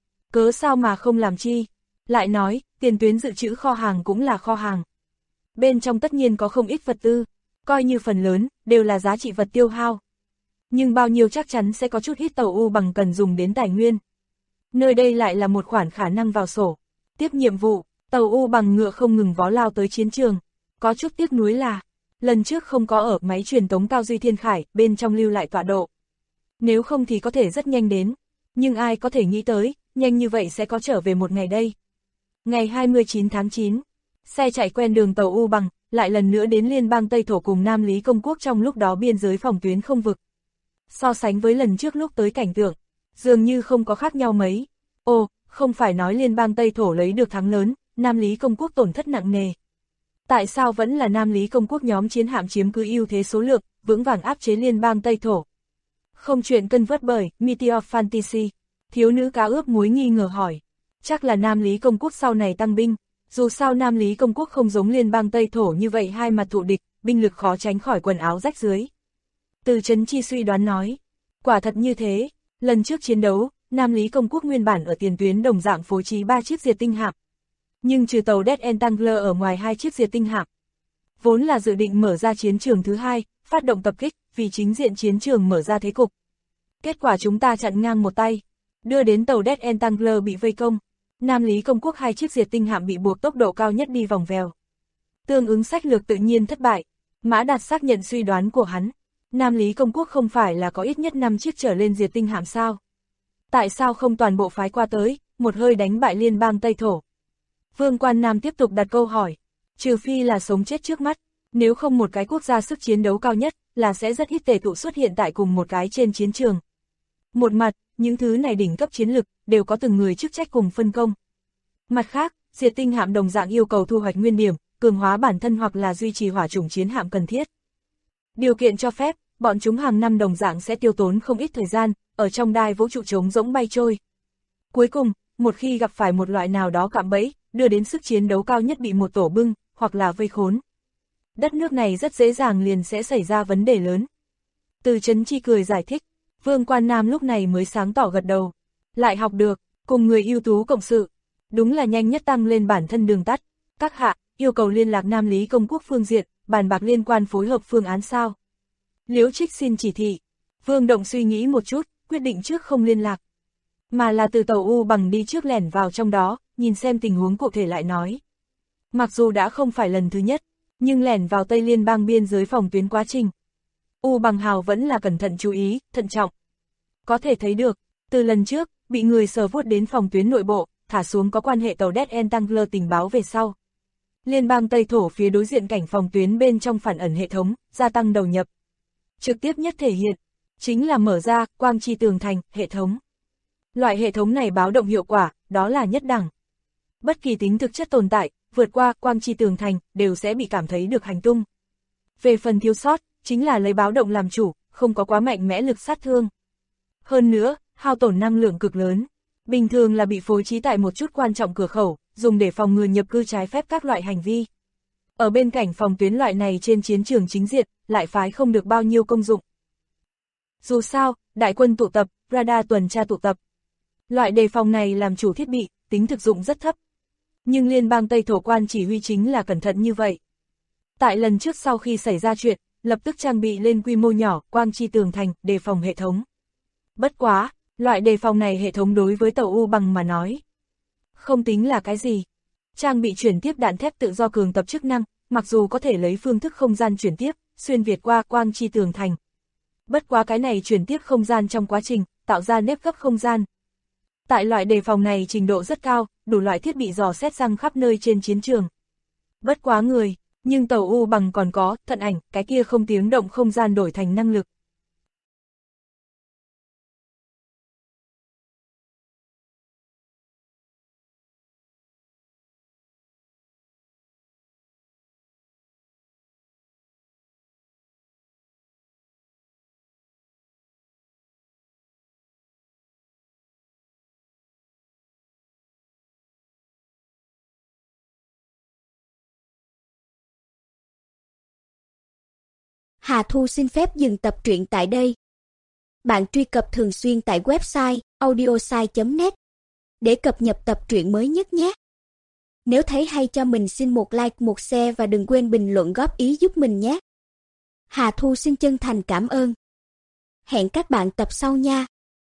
Cớ sao mà không làm chi? Lại nói, tiền tuyến dự trữ kho hàng cũng là kho hàng. Bên trong tất nhiên có không ít vật tư, coi như phần lớn, đều là giá trị vật tiêu hao. Nhưng bao nhiêu chắc chắn sẽ có chút ít Tàu U Bằng cần dùng đến tài nguyên. Nơi đây lại là một khoản khả năng vào sổ. Tiếp nhiệm vụ, Tàu U Bằng ngựa không ngừng vó lao tới chiến trường. Có chút tiếc nuối là, lần trước không có ở máy truyền tống Cao Duy Thiên Khải, bên trong lưu lại tọa độ. Nếu không thì có thể rất nhanh đến. Nhưng ai có thể nghĩ tới, nhanh như vậy sẽ có trở về một ngày đây. Ngày 29 tháng 9, xe chạy quen đường Tàu U Bằng, lại lần nữa đến liên bang Tây Thổ cùng Nam Lý Công Quốc trong lúc đó biên giới phòng tuyến không vực. So sánh với lần trước lúc tới cảnh tượng, dường như không có khác nhau mấy. Ồ, không phải nói liên bang Tây Thổ lấy được thắng lớn, Nam Lý Công Quốc tổn thất nặng nề. Tại sao vẫn là Nam Lý Công Quốc nhóm chiến hạm chiếm cứ ưu thế số lượng, vững vàng áp chế liên bang Tây Thổ? Không chuyện cân vớt bởi Meteor Fantasy, thiếu nữ cá ướp muối nghi ngờ hỏi. Chắc là Nam Lý Công Quốc sau này tăng binh, dù sao Nam Lý Công Quốc không giống liên bang Tây Thổ như vậy hai mặt thụ địch, binh lực khó tránh khỏi quần áo rách dưới. Từ Trấn Chi suy đoán nói, quả thật như thế, lần trước chiến đấu, Nam Lý Công Quốc nguyên bản ở tiền tuyến đồng dạng phối trí 3 chiếc diệt tinh hạm. Nhưng trừ tàu Death Entangler ở ngoài 2 chiếc diệt tinh hạm, vốn là dự định mở ra chiến trường thứ hai, phát động tập kích, vì chính diện chiến trường mở ra thế cục. Kết quả chúng ta chặn ngang một tay, đưa đến tàu Death Entangler bị vây công, Nam Lý Công Quốc 2 chiếc diệt tinh hạm bị buộc tốc độ cao nhất đi vòng vèo. Tương ứng sách lược tự nhiên thất bại, Mã Đạt xác nhận suy đoán của hắn. Nam Lý Công Quốc không phải là có ít nhất 5 chiếc trở lên diệt tinh hạm sao? Tại sao không toàn bộ phái qua tới, một hơi đánh bại liên bang Tây Thổ? Vương Quan Nam tiếp tục đặt câu hỏi, trừ phi là sống chết trước mắt, nếu không một cái quốc gia sức chiến đấu cao nhất, là sẽ rất ít tề tụ xuất hiện tại cùng một cái trên chiến trường. Một mặt, những thứ này đỉnh cấp chiến lực, đều có từng người chức trách cùng phân công. Mặt khác, diệt tinh hạm đồng dạng yêu cầu thu hoạch nguyên điểm, cường hóa bản thân hoặc là duy trì hỏa chủng chiến hạm cần thiết. Điều kiện cho phép, bọn chúng hàng năm đồng dạng sẽ tiêu tốn không ít thời gian, ở trong đai vũ trụ trống rỗng bay trôi. Cuối cùng, một khi gặp phải một loại nào đó cạm bẫy, đưa đến sức chiến đấu cao nhất bị một tổ bưng, hoặc là vây khốn. Đất nước này rất dễ dàng liền sẽ xảy ra vấn đề lớn. Từ Trấn Chi cười giải thích, Vương Quan Nam lúc này mới sáng tỏ gật đầu. Lại học được, cùng người ưu tú cộng sự. Đúng là nhanh nhất tăng lên bản thân đường tắt. Các hạ, yêu cầu liên lạc Nam Lý Công Quốc phương diện, bàn bạc liên quan phối hợp phương án sao? Liễu Trích xin chỉ thị. Vương Động suy nghĩ một chút, quyết định trước không liên lạc. Mà là từ tàu U Bằng đi trước lẻn vào trong đó, nhìn xem tình huống cụ thể lại nói. Mặc dù đã không phải lần thứ nhất, nhưng lẻn vào Tây Liên bang biên giới phòng tuyến quá trình. U Bằng Hào vẫn là cẩn thận chú ý, thận trọng. Có thể thấy được, từ lần trước, bị người sờ vuốt đến phòng tuyến nội bộ, thả xuống có quan hệ tàu Death Entangler tình báo về sau. Liên bang Tây Thổ phía đối diện cảnh phòng tuyến bên trong phản ẩn hệ thống, gia tăng đầu nhập. Trực tiếp nhất thể hiện, chính là mở ra quang chi tường thành, hệ thống. Loại hệ thống này báo động hiệu quả, đó là nhất đẳng. Bất kỳ tính thực chất tồn tại, vượt qua quang chi tường thành, đều sẽ bị cảm thấy được hành tung. Về phần thiếu sót, chính là lấy báo động làm chủ, không có quá mạnh mẽ lực sát thương. Hơn nữa, hao tổn năng lượng cực lớn. Bình thường là bị phối trí tại một chút quan trọng cửa khẩu, dùng để phòng ngừa nhập cư trái phép các loại hành vi. Ở bên cạnh phòng tuyến loại này trên chiến trường chính diện, lại phái không được bao nhiêu công dụng. Dù sao, đại quân tụ tập, radar tuần tra tụ tập. Loại đề phòng này làm chủ thiết bị, tính thực dụng rất thấp. Nhưng liên bang Tây Thổ quan chỉ huy chính là cẩn thận như vậy. Tại lần trước sau khi xảy ra chuyện, lập tức trang bị lên quy mô nhỏ, quang chi tường thành, đề phòng hệ thống. Bất quá, loại đề phòng này hệ thống đối với tàu U Bằng mà nói. Không tính là cái gì. Trang bị chuyển tiếp đạn thép tự do cường tập chức năng, mặc dù có thể lấy phương thức không gian chuyển tiếp, xuyên việt qua quang chi tường thành. Bất quá cái này chuyển tiếp không gian trong quá trình, tạo ra nếp gấp không gian. Tại loại đề phòng này trình độ rất cao, đủ loại thiết bị dò xét răng khắp nơi trên chiến trường. Bất quá người, nhưng tàu U Bằng còn có, thận ảnh, cái kia không tiếng động không gian đổi thành năng lực. Hà Thu xin phép dừng tập truyện tại đây. Bạn truy cập thường xuyên tại website audiosai.net để cập nhật tập truyện mới nhất nhé. Nếu thấy hay cho mình xin một like, một share và đừng quên bình luận góp ý giúp mình nhé. Hà Thu xin chân thành cảm ơn. Hẹn các bạn tập sau nha.